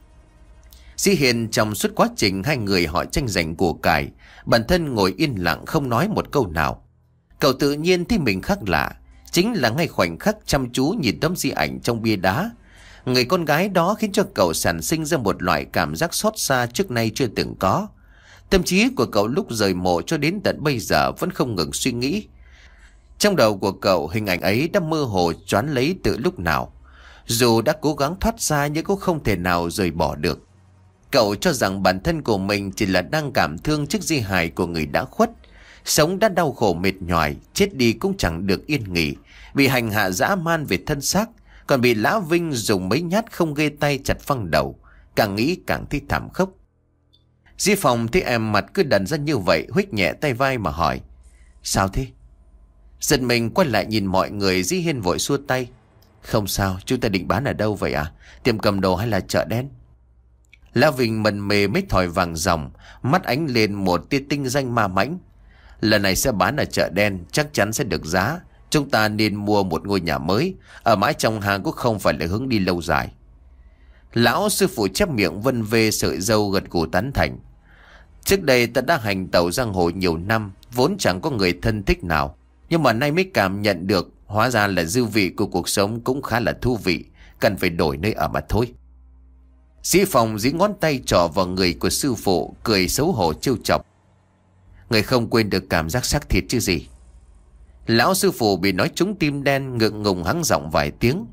Dĩ Hiên trong suốt quá trình hai người họ tranh giành của cải, bản thân ngồi yên lặng không nói một câu nào. Cậu tự nhiên thấy mình khác lạ, chính là ngay khoảnh khắc chăm chú nhìn tấm di ảnh trong bia đá. Người con gái đó khiến cho cậu sản sinh ra một loại cảm giác xót xa trước nay chưa từng có. Tâm trí của cậu lúc rời mộ cho đến tận bây giờ vẫn không ngừng suy nghĩ. Trong đầu của cậu, hình ảnh ấy đã mơ hồ choán lấy từ lúc nào. Dù đã cố gắng thoát ra nhưng cũng không thể nào rời bỏ được. Cậu cho rằng bản thân của mình chỉ là đang cảm thương trước di hài của người đã khuất. Sống đã đau khổ mệt nhoài, chết đi cũng chẳng được yên nghỉ, bị hành hạ dã man về thân xác, còn bị Lão Vinh dùng mấy nhát không ghê tay chặt phăng đầu. Càng nghĩ càng thấy thảm khốc. Di Phong thấy em mặt cứ đần ra như vậy, huých nhẹ tay vai mà hỏi. Sao thế? Giật mình quay lại nhìn mọi người, Dĩ Hiên vội xua tay. Không sao, chúng ta định bán ở đâu vậy à? Tiệm cầm đồ hay là chợ đen? Lão Vinh mần mê mấy thỏi vàng ròng, mắt ánh lên một tia tinh danh ma mãnh. Lần này sẽ bán ở chợ đen, chắc chắn sẽ được giá. Chúng ta nên mua một ngôi nhà mới, ở mãi trong hàng cũng không phải là hướng đi lâu dài. Lão sư phụ chép miệng vân vê sợi râu gật gù tán thành. Trước đây ta đã hành tẩu giang hồ nhiều năm, vốn chẳng có người thân thích nào, nhưng mà nay mới cảm nhận được hóa ra là dư vị của cuộc sống cũng khá là thú vị, cần phải đổi nơi ở mà thôi. Dĩ Phong dí ngón tay trỏ vào người của sư phụ, cười xấu hổ trêu chọc. Người không quên được cảm giác xác thịt chứ gì? Lão sư phụ bị nói trúng tim đen, ngượng ngùng hắng giọng vài tiếng.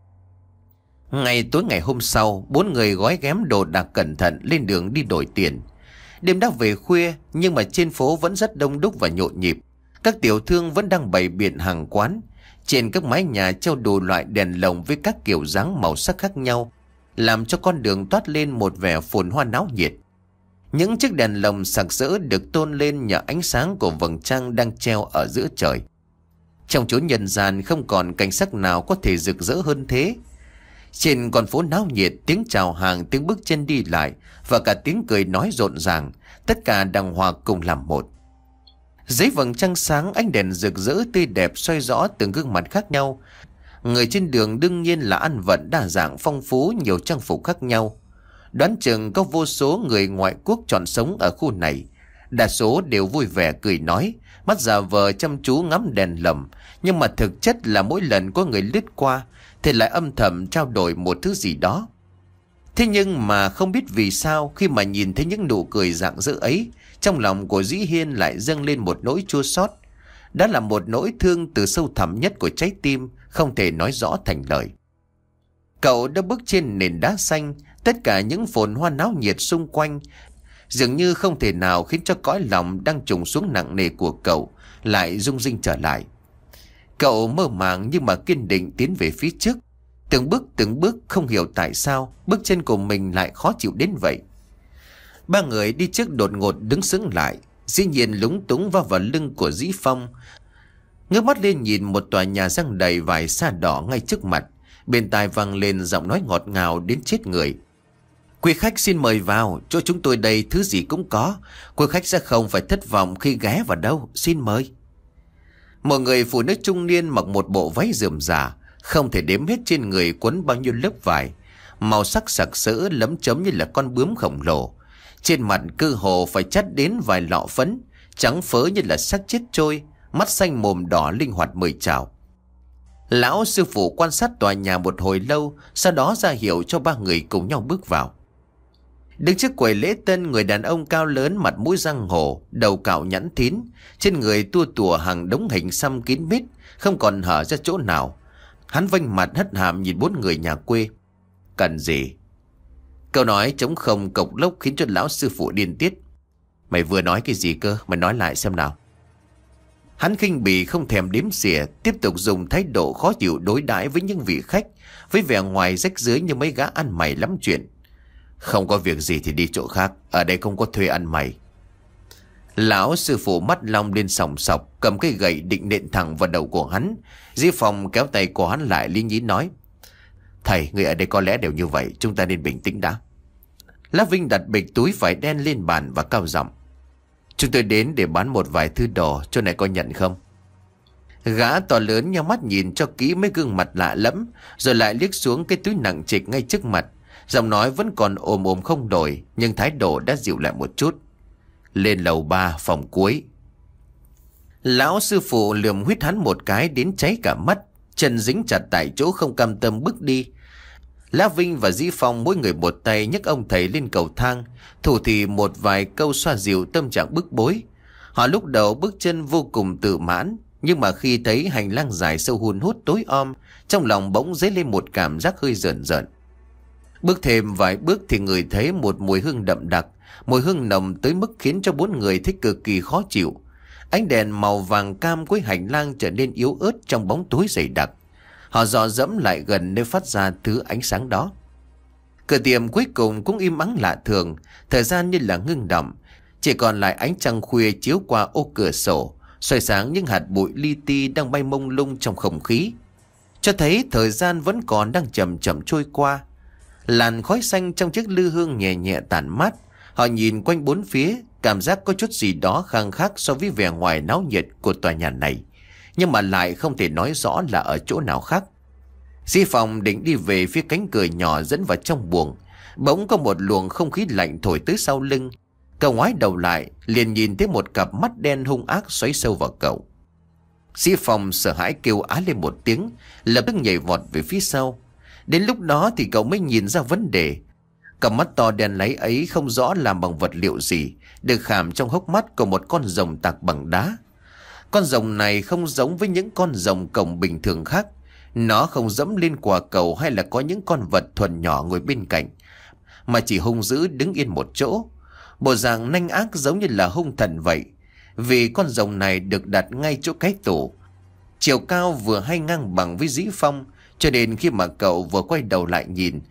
Ngày tối ngày hôm sau, bốn người gói ghém đồ đạc cẩn thận lên đường đi đổi tiền. Đêm đã về khuya, nhưng mà trên phố vẫn rất đông đúc và nhộn nhịp. Các tiểu thương vẫn đang bày biện hàng quán. Trên các mái nhà treo đủ loại đèn lồng với các kiểu dáng màu sắc khác nhau, làm cho con đường toát lên một vẻ phồn hoa náo nhiệt. Những chiếc đèn lồng sặc sỡ được tôn lên nhờ ánh sáng của vầng trăng đang treo ở giữa trời. Trong chốn nhân gian không còn cảnh sắc nào có thể rực rỡ hơn thế. Trên con phố náo nhiệt, tiếng chào hàng, tiếng bước chân đi lại và cả tiếng cười nói rộn ràng, tất cả đang hòa cùng làm một. Dưới vầng trăng sáng, ánh đèn rực rỡ tươi đẹp soi rõ từng gương mặt khác nhau. Người trên đường đương nhiên là ăn vận đa dạng phong phú, nhiều trang phục khác nhau. Đoán chừng có vô số người ngoại quốc chọn sống ở khu này. Đa số đều vui vẻ cười nói, mắt giả vờ chăm chú ngắm đèn lồng, nhưng mà thực chất là mỗi lần có người lướt qua thì lại âm thầm trao đổi một thứ gì đó. Thế nhưng mà không biết vì sao, khi mà nhìn thấy những nụ cười rạng rỡ ấy, trong lòng của Dĩ Hiên lại dâng lên một nỗi chua xót. Đó là một nỗi thương từ sâu thẳm nhất của trái tim, không thể nói rõ thành lời. Cậu đã bước trên nền đá xanh, tất cả những phồn hoa náo nhiệt xung quanh dường như không thể nào khiến cho cõi lòng đang trùng xuống nặng nề của cậu lại rung rinh trở lại. Cậu mơ màng nhưng mà kiên định tiến về phía trước. Từng bước từng bước, không hiểu tại sao bước chân của mình lại khó chịu đến vậy. Ba người đi trước đột ngột đứng sững lại. Dĩ Nhiên lúng túng va vào lưng của Dĩ Phong, ngước mắt lên nhìn một tòa nhà răng đầy vài sa đỏ ngay trước mặt. Bên tai vang lên giọng nói ngọt ngào đến chết người. Quý khách xin mời vào, chỗ chúng tôi đây thứ gì cũng có. Quý khách sẽ không phải thất vọng khi ghé vào đâu, xin mời. Một người phụ nữ trung niên mặc một bộ váy rườm rà, không thể đếm hết trên người quấn bao nhiêu lớp vải, màu sắc sặc sỡ lấm chấm như là con bướm khổng lồ. Trên mặt cơ hồ phải chắt đến vài lọ phấn, trắng phớ như là xác chết trôi, mắt xanh mồm đỏ linh hoạt mời chào. Lão sư phụ quan sát tòa nhà một hồi lâu, sau đó ra hiệu cho ba người cùng nhau bước vào. Đứng trước quầy lễ tân, người đàn ông cao lớn, mặt mũi răng hổ, đầu cạo nhẵn thín, trên người tua tủa hàng đống hình xăm kín mít, không còn hở ra chỗ nào. Hắn vênh mặt hất hàm nhìn bốn người nhà quê. Cần gì? Câu nói trống không cộc lốc khiến cho lão sư phụ điên tiết. Mày vừa nói cái gì cơ? Mày nói lại xem nào. Hắn khinh bỉ không thèm đếm xỉa, tiếp tục dùng thái độ khó chịu đối đãi với những vị khách, với vẻ ngoài rách rưới như mấy gã ăn mày lắm chuyện. Không có việc gì thì đi chỗ khác, ở đây không có thuê ăn mày. Lão sư phụ mắt long lên sòng sọc, cầm cây gậy định nện thẳng vào đầu của hắn. Dĩ Phong kéo tay của hắn lại, lý nhí nói: Thầy, người ở đây có lẽ đều như vậy, chúng ta nên bình tĩnh đã. Lá Vinh đặt bịch túi vải đen lên bàn và cao giọng: Chúng tôi đến để bán một vài thứ đồ, chỗ này có nhận không? Gã to lớn nhau mắt nhìn cho kỹ mấy gương mặt lạ lẫm, rồi lại liếc xuống cái túi nặng trịch ngay trước mặt. Giọng nói vẫn còn ồm ồm không đổi, nhưng thái độ đã dịu lại một chút. Lên lầu ba, phòng cuối. Lão sư phụ lườm huýt hắn một cái đến cháy cả mắt, chân dính chặt tại chỗ không cam tâm bước đi. Lá Vinh và Dĩ Phong mỗi người một tay nhấc ông thầy lên cầu thang, thủ thì một vài câu xoa dịu tâm trạng bức bối. Họ lúc đầu bước chân vô cùng tự mãn, nhưng mà khi thấy hành lang dài sâu hun hút tối om, trong lòng bỗng dấy lên một cảm giác hơi rợn rợn. Bước thêm vài bước thì người thấy một mùi hương đậm đặc, mùi hương nồng tới mức khiến cho bốn người thích cực kỳ khó chịu. Ánh đèn màu vàng cam cuối hành lang trở nên yếu ớt trong bóng tối dày đặc. Họ dò dẫm lại gần nơi phát ra thứ ánh sáng đó. Cửa tiệm cuối cùng cũng im ắng lạ thường, thời gian như là ngưng động, chỉ còn lại ánh trăng khuya chiếu qua ô cửa sổ, soi sáng những hạt bụi li ti đang bay mông lung trong không khí, cho thấy thời gian vẫn còn đang chậm chậm trôi qua. Làn khói xanh trong chiếc lư hương nhẹ nhẹ tản mát. Họ nhìn quanh bốn phía, cảm giác có chút gì đó khang khác so với vẻ ngoài náo nhiệt của tòa nhà này, nhưng mà lại không thể nói rõ là ở chỗ nào khác. Dĩ Phong định đi về phía cánh cửa nhỏ dẫn vào trong buồng, bỗng có một luồng không khí lạnh thổi tới sau lưng. Cậu ngoái đầu lại, liền nhìn thấy một cặp mắt đen hung ác xoáy sâu vào cậu. Dĩ Phong sợ hãi kêu á lên một tiếng, lập tức nhảy vọt về phía sau. Đến lúc đó thì cậu mới nhìn ra vấn đề. Cặp mắt to đen láy ấy không rõ làm bằng vật liệu gì, được khảm trong hốc mắt của một con rồng tạc bằng đá. Con rồng này không giống với những con rồng cổng bình thường khác. Nó không dẫm lên quả cầu hay là có những con vật thuần nhỏ ngồi bên cạnh, mà chỉ hung dữ đứng yên một chỗ. Bộ dạng nanh ác giống như là hung thần vậy. Vì con rồng này được đặt ngay chỗ cái tủ, chiều cao vừa hay ngang bằng với Dĩ Phong, cho nên khi mà cậu vừa quay đầu lại nhìn,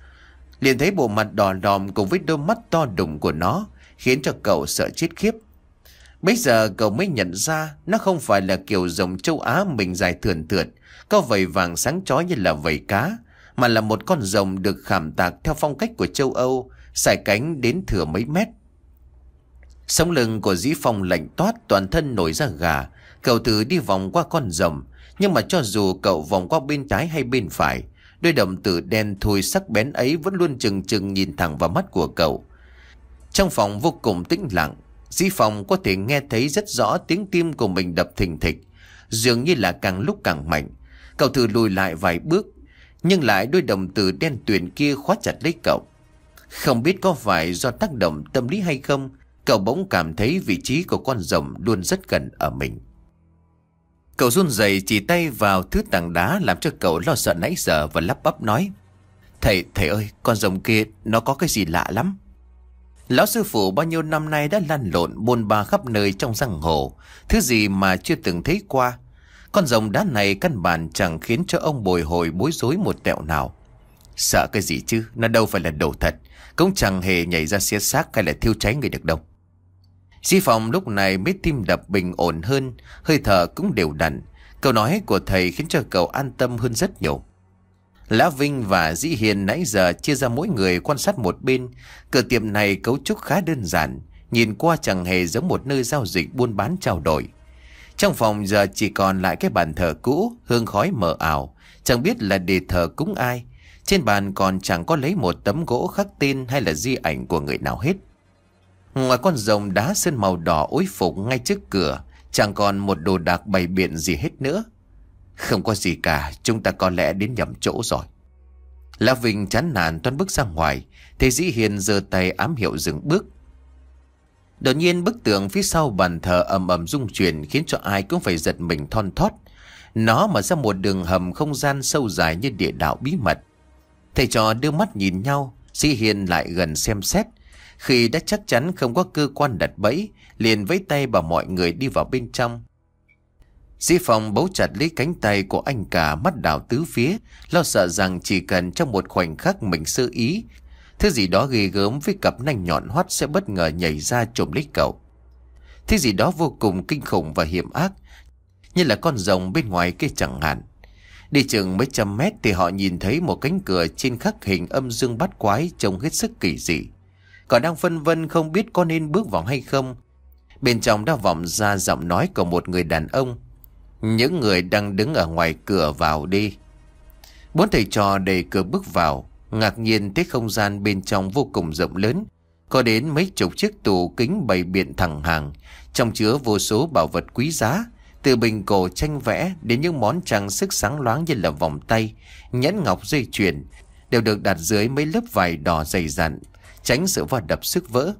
liền thấy bộ mặt đỏ đòm cùng với đôi mắt to đùng của nó, khiến cho cậu sợ chết khiếp. Bây giờ cậu mới nhận ra nó không phải là kiểu rồng châu Á mình dài thườn thượt, có vảy vàng sáng chói như là vảy cá, mà là một con rồng được khảm tạc theo phong cách của châu Âu, sải cánh đến thừa mấy mét. Sống lưng của Dĩ Phong lạnh toát, toàn thân nổi ra gà. Cậu thử đi vòng qua con rồng, nhưng mà cho dù cậu vòng qua bên trái hay bên phải, đôi đồng tử đen thui sắc bén ấy vẫn luôn chừng chừng nhìn thẳng vào mắt của cậu. Trong phòng vô cùng tĩnh lặng, Dĩ Phong có thể nghe thấy rất rõ tiếng tim của mình đập thình thịch, dường như là càng lúc càng mạnh. Cậu thử lùi lại vài bước, nhưng lại đôi đồng tử đen tuyền kia khóa chặt lấy cậu. Không biết có phải do tác động tâm lý hay không, cậu bỗng cảm thấy vị trí của con rồng luôn rất gần ở mình. Cậu run rẩy chỉ tay vào thứ tảng đá làm cho cậu lo sợ nãy giờ và lắp bắp nói: Thầy, thầy ơi, con rồng kia nó có cái gì lạ lắm. Lão sư phụ bao nhiêu năm nay đã lăn lộn bôn ba khắp nơi trong giang hồ, thứ gì mà chưa từng thấy qua. Con rồng đá này căn bản chẳng khiến cho ông bồi hồi bối rối một tẹo nào. Sợ cái gì chứ, nó đâu phải là đồ thật, cũng chẳng hề nhảy ra xé xác hay là thiêu cháy người được đâu. Dĩ Phong lúc này mới tim đập bình ổn hơn, hơi thở cũng đều đặn. Câu nói của thầy khiến cho cậu an tâm hơn rất nhiều. Lã Vinh và Dĩ Hiền nãy giờ chia ra mỗi người quan sát một bên. Cửa tiệm này cấu trúc khá đơn giản, nhìn qua chẳng hề giống một nơi giao dịch buôn bán trao đổi. Trong phòng giờ chỉ còn lại cái bàn thờ cũ, hương khói mờ ảo, chẳng biết là để thờ cúng ai. Trên bàn còn chẳng có lấy một tấm gỗ khắc tên hay là di ảnh của người nào hết. Ngoài con rồng đá sơn màu đỏ ối phục ngay trước cửa, chẳng còn một đồ đạc bày biện gì hết nữa. Không có gì cả, chúng ta có lẽ đến nhầm chỗ rồi. Lã Vinh chán nản toan bước ra ngoài, thấy Dĩ Hiền giơ tay ám hiệu dừng bước. Đột nhiên bức tường phía sau bàn thờ ầm ầm rung chuyển, khiến cho ai cũng phải giật mình thon thót. Nó mở ra một đường hầm không gian sâu dài như địa đạo bí mật. Thầy trò đưa mắt nhìn nhau, Sĩ Hiền lại gần xem xét. Khi đã chắc chắn không có cơ quan đặt bẫy, liền vẫy tay bảo mọi người đi vào bên trong. Sĩ Phong bấu chặt lấy cánh tay của anh cả, mắt đảo tứ phía, lo sợ rằng chỉ cần trong một khoảnh khắc mình sơ ý, thứ gì đó ghê gớm với cặp nanh nhọn hoắt sẽ bất ngờ nhảy ra trồm lấy cậu. Thứ gì đó vô cùng kinh khủng và hiểm ác, như là con rồng bên ngoài kia chẳng hạn. Đi chừng mấy trăm mét thì họ nhìn thấy một cánh cửa trên khắc hình âm dương bát quái trông hết sức kỳ dị. Còn đang phân vân không biết có nên bước vào hay không, bên trong đã vọng ra giọng nói của một người đàn ông. Những người đang đứng ở ngoài cửa vào đi. Bốn thầy trò đẩy cửa bước vào, ngạc nhiên thấy không gian bên trong vô cùng rộng lớn, có đến mấy chục chiếc tủ kính bày biện thẳng hàng, trong chứa vô số bảo vật quý giá, từ bình cổ tranh vẽ đến những món trang sức sáng loáng như là vòng tay, nhẫn ngọc, dây chuyền, đều được đặt dưới mấy lớp vải đỏ dày dặn, tránh sự va đập sức vỡ.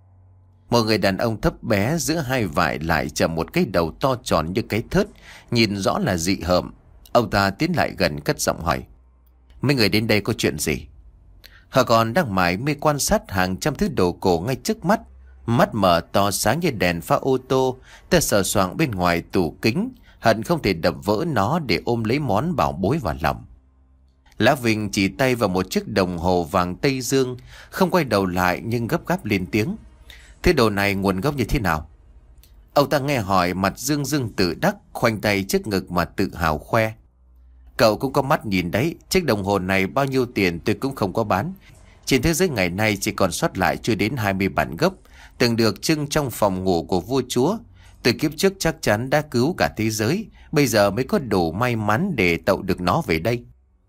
Một người đàn ông thấp bé giữa hai vải lại chầm một cái đầu to tròn như cái thớt, nhìn rõ là dị hợm. Ông ta tiến lại gần cất giọng hỏi: mấy người đến đây có chuyện gì? Họ còn đang mải mê quan sát hàng trăm thứ đồ cổ ngay trước mắt. Mắt mở to sáng như đèn pha ô tô, ta sờ soạng bên ngoài tủ kính, hận không thể đập vỡ nó để ôm lấy món bảo bối vào lòng. Lã Vinh chỉ tay vào một chiếc đồng hồ vàng Tây Dương, không quay đầu lại nhưng gấp gáp lên tiếng: thế đồ này nguồn gốc như thế nào? Ông ta nghe hỏi, mặt dương dương tự đắc, khoanh tay trước ngực mà tự hào khoe: cậu cũng có mắt nhìn đấy, chiếc đồng hồ này bao nhiêu tiền tôi cũng không có bán. Trên thế giới ngày nay chỉ còn sót lại chưa đến hai mươi bản gốc, từng được trưng trong phòng ngủ của vua chúa. Từ kiếp trước chắc chắn đã cứu cả thế giới, bây giờ mới có đủ may mắn để tậu được nó về đây.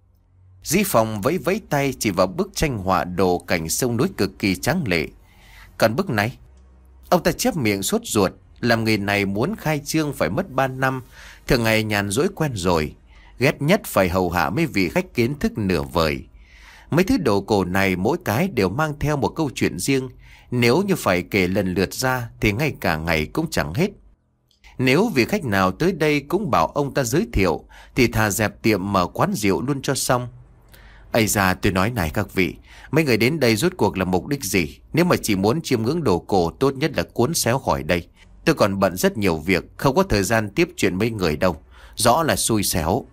Dĩ Phong vẫy vẫy tay chỉ vào bức tranh họa đồ cảnh sông núi cực kỳ tráng lệ. Còn bức này? Ông ta chép miệng sốt ruột, làm nghề này muốn khai trương phải mất ba năm, thường ngày nhàn rỗi quen rồi, ghét nhất phải hầu hạ mấy vị khách kiến thức nửa vời. Mấy thứ đồ cổ này mỗi cái đều mang theo một câu chuyện riêng, nếu như phải kể lần lượt ra thì ngay cả ngày cũng chẳng hết. Nếu vị khách nào tới đây cũng bảo ông ta giới thiệu thì thà dẹp tiệm mở quán rượu luôn cho xong. Ây da, tôi nói này các vị, mấy người đến đây rốt cuộc là mục đích gì? Nếu mà chỉ muốn chiêm ngưỡng đồ cổ, tốt nhất là cuốn xéo khỏi đây. Tôi còn bận rất nhiều việc, không có thời gian tiếp chuyện mấy người đâu. Rõ là xui xéo.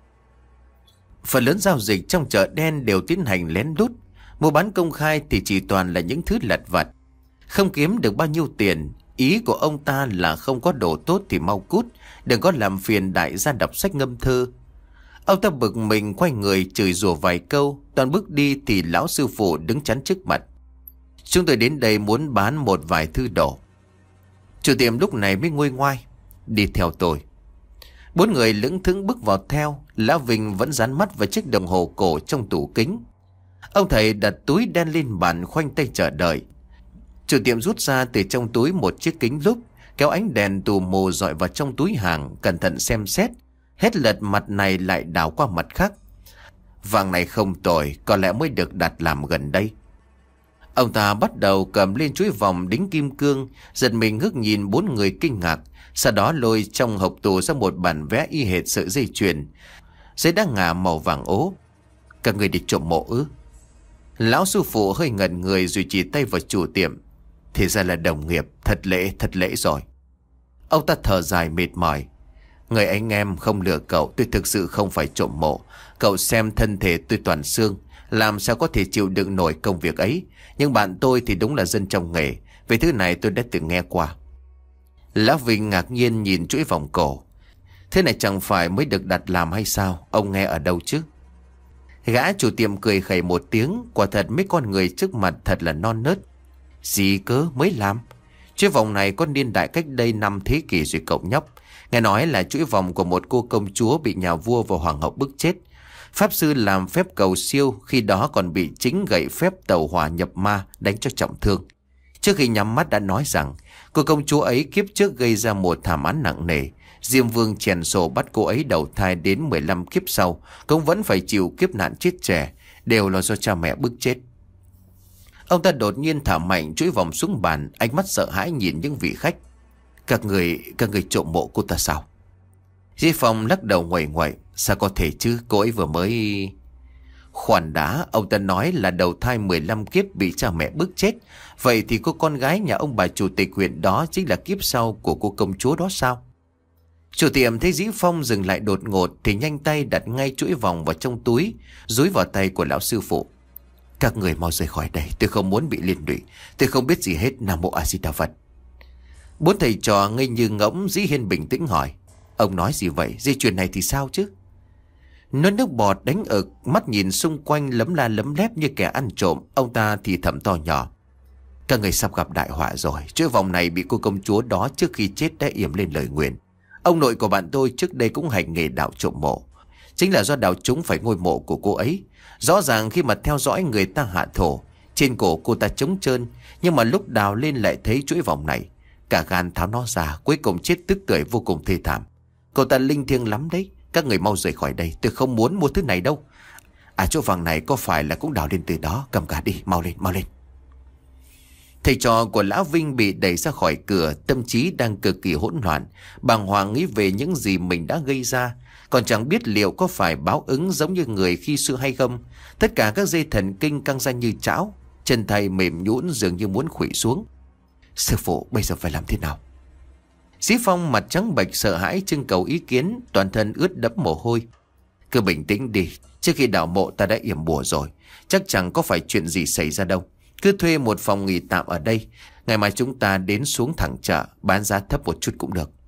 Phần lớn giao dịch trong chợ đen đều tiến hành lén lút. Mua bán công khai thì chỉ toàn là những thứ lặt vặt, không kiếm được bao nhiêu tiền. Ý của ông ta là không có đồ tốt thì mau cút, đừng có làm phiền đại gia đọc sách ngâm thơ. Ông ta bực mình quay người chửi rủa vài câu, toàn bước đi thì lão sư phụ đứng chắn trước mặt. Chúng tôi đến đây muốn bán một vài thư đồ. Chủ tiệm lúc này mới nguôi ngoai: đi theo tôi. Bốn người lững thững bước vào theo. Lão Vinh vẫn dán mắt vào chiếc đồng hồ cổ trong tủ kính. Ông thầy đặt túi đen lên bàn, khoanh tay chờ đợi. Chủ tiệm rút ra từ trong túi một chiếc kính lúp, kéo ánh đèn tù mù dọi vào trong túi hàng, cẩn thận xem xét, hết lật mặt này lại đảo qua mặt khác. Vàng này không tồi, có lẽ mới được đặt làm gần đây. Ông ta bắt đầu cầm lên chuỗi vòng đính kim cương, giật mình ngước nhìn bốn người kinh ngạc. Sau đó lôi trong hộp tủ ra một bản vẽ y hệt sợi dây chuyền, giấy đá ngà màu vàng ố. Các người đi trộm mộ ư? Lão sư phụ hơi ngẩn người rồi chỉ tay vào chủ tiệm: thì ra là đồng nghiệp, thật lễ, thật lễ rồi. Ông ta thở dài mệt mỏi: người anh em không lừa cậu, tôi thực sự không phải trộm mộ. Cậu xem thân thể tôi toàn xương, làm sao có thể chịu đựng nổi công việc ấy. Nhưng bạn tôi thì đúng là dân trong nghề, về thứ này tôi đã từng nghe qua. Lão Vinh ngạc nhiên nhìn chuỗi vòng cổ: thế này chẳng phải mới được đặt làm hay sao? Ông nghe ở đâu chứ? Gã chủ tiệm cười khẩy một tiếng, quả thật mấy con người trước mặt thật là non nớt. Gì cơ mới làm? Chuỗi vòng này có niên đại cách đây năm thế kỷ rồi cậu nhóc. Nghe nói là chuỗi vòng của một cô công chúa bị nhà vua và hoàng hậu bức chết. Pháp sư làm phép cầu siêu, khi đó còn bị chính gậy phép tẩu hỏa nhập ma đánh cho trọng thương. Trước khi nhắm mắt đã nói rằng cô công chúa ấy kiếp trước gây ra một thảm án nặng nề. Diêm Vương chèn sổ bắt cô ấy đầu thai đến mười lăm kiếp sau cũng vẫn phải chịu kiếp nạn chết trẻ, đều là do cha mẹ bức chết. Ông ta đột nhiên thả mạnh chuỗi vòng xuống bàn, ánh mắt sợ hãi nhìn những vị khách. Các người, các người trộm mộ cô ta sao? Dĩ Phong lắc đầu nguậy nguậy. Sao có thể chứ, cô ấy vừa mới... Khoản đã, ông ta nói là đầu thai mười lăm kiếp bị cha mẹ bức chết. Vậy thì cô con gái nhà ông bà chủ tịch huyện đó chính là kiếp sau của cô công chúa đó sao? Chủ tiệm thấy Dĩ Phong dừng lại đột ngột thì nhanh tay đặt ngay chuỗi vòng vào trong túi, dúi vào tay của lão sư phụ. Các người mau rời khỏi đây, tôi không muốn bị liên lụy. Tôi không biết gì hết. Nam Mô A Di Đà Phật. Bốn thầy trò ngây như ngỗng. Dĩ Hiên bình tĩnh hỏi: Ông nói gì vậy? Dây chuyền này thì sao chứ? Nuốt nước bọt đánh ực, mắt nhìn xung quanh lấm la lấm lép như kẻ ăn trộm. Ông ta thì thầm to nhỏ: Các người sắp gặp đại họa rồi. Chuỗi vòng này bị cô công chúa đó trước khi chết đã yểm lên lời nguyền. Ông nội của bạn tôi trước đây cũng hành nghề đào trộm mộ. Chính là do đào trúng phải ngôi mộ của cô ấy. Rõ ràng khi mà theo dõi người ta hạ thổ, trên cổ cô ta trống trơn, nhưng mà lúc đào lên lại thấy chuỗi vòng này. Cả gan tháo nó ra, cuối cùng chết tức tưởi vô cùng thê thảm. Cậu ta linh thiêng lắm đấy. Các người mau rời khỏi đây, tôi không muốn mua thứ này đâu. À, chỗ vàng này có phải là cũng đào lên từ đó? Cầm cả đi, mau lên, mau lên. Thầy trò của Lão Vinh bị đẩy ra khỏi cửa, tâm trí đang cực kỳ hỗn loạn, bàng hoàng nghĩ về những gì mình đã gây ra, còn chẳng biết liệu có phải báo ứng giống như người khi xưa hay không. Tất cả các dây thần kinh căng ra như chảo, chân thầy mềm nhũn dường như muốn khuỵu xuống. Sư phụ, bây giờ phải làm thế nào? Dĩ Phong mặt trắng bệch sợ hãi trưng cầu ý kiến, toàn thân ướt đẫm mồ hôi. Cứ bình tĩnh đi, trước khi đào mộ ta đã yểm bùa rồi, chắc chẳng có phải chuyện gì xảy ra đâu. Cứ thuê một phòng nghỉ tạm ở đây, ngày mai chúng ta đến xuống thẳng chợ, bán giá thấp một chút cũng được.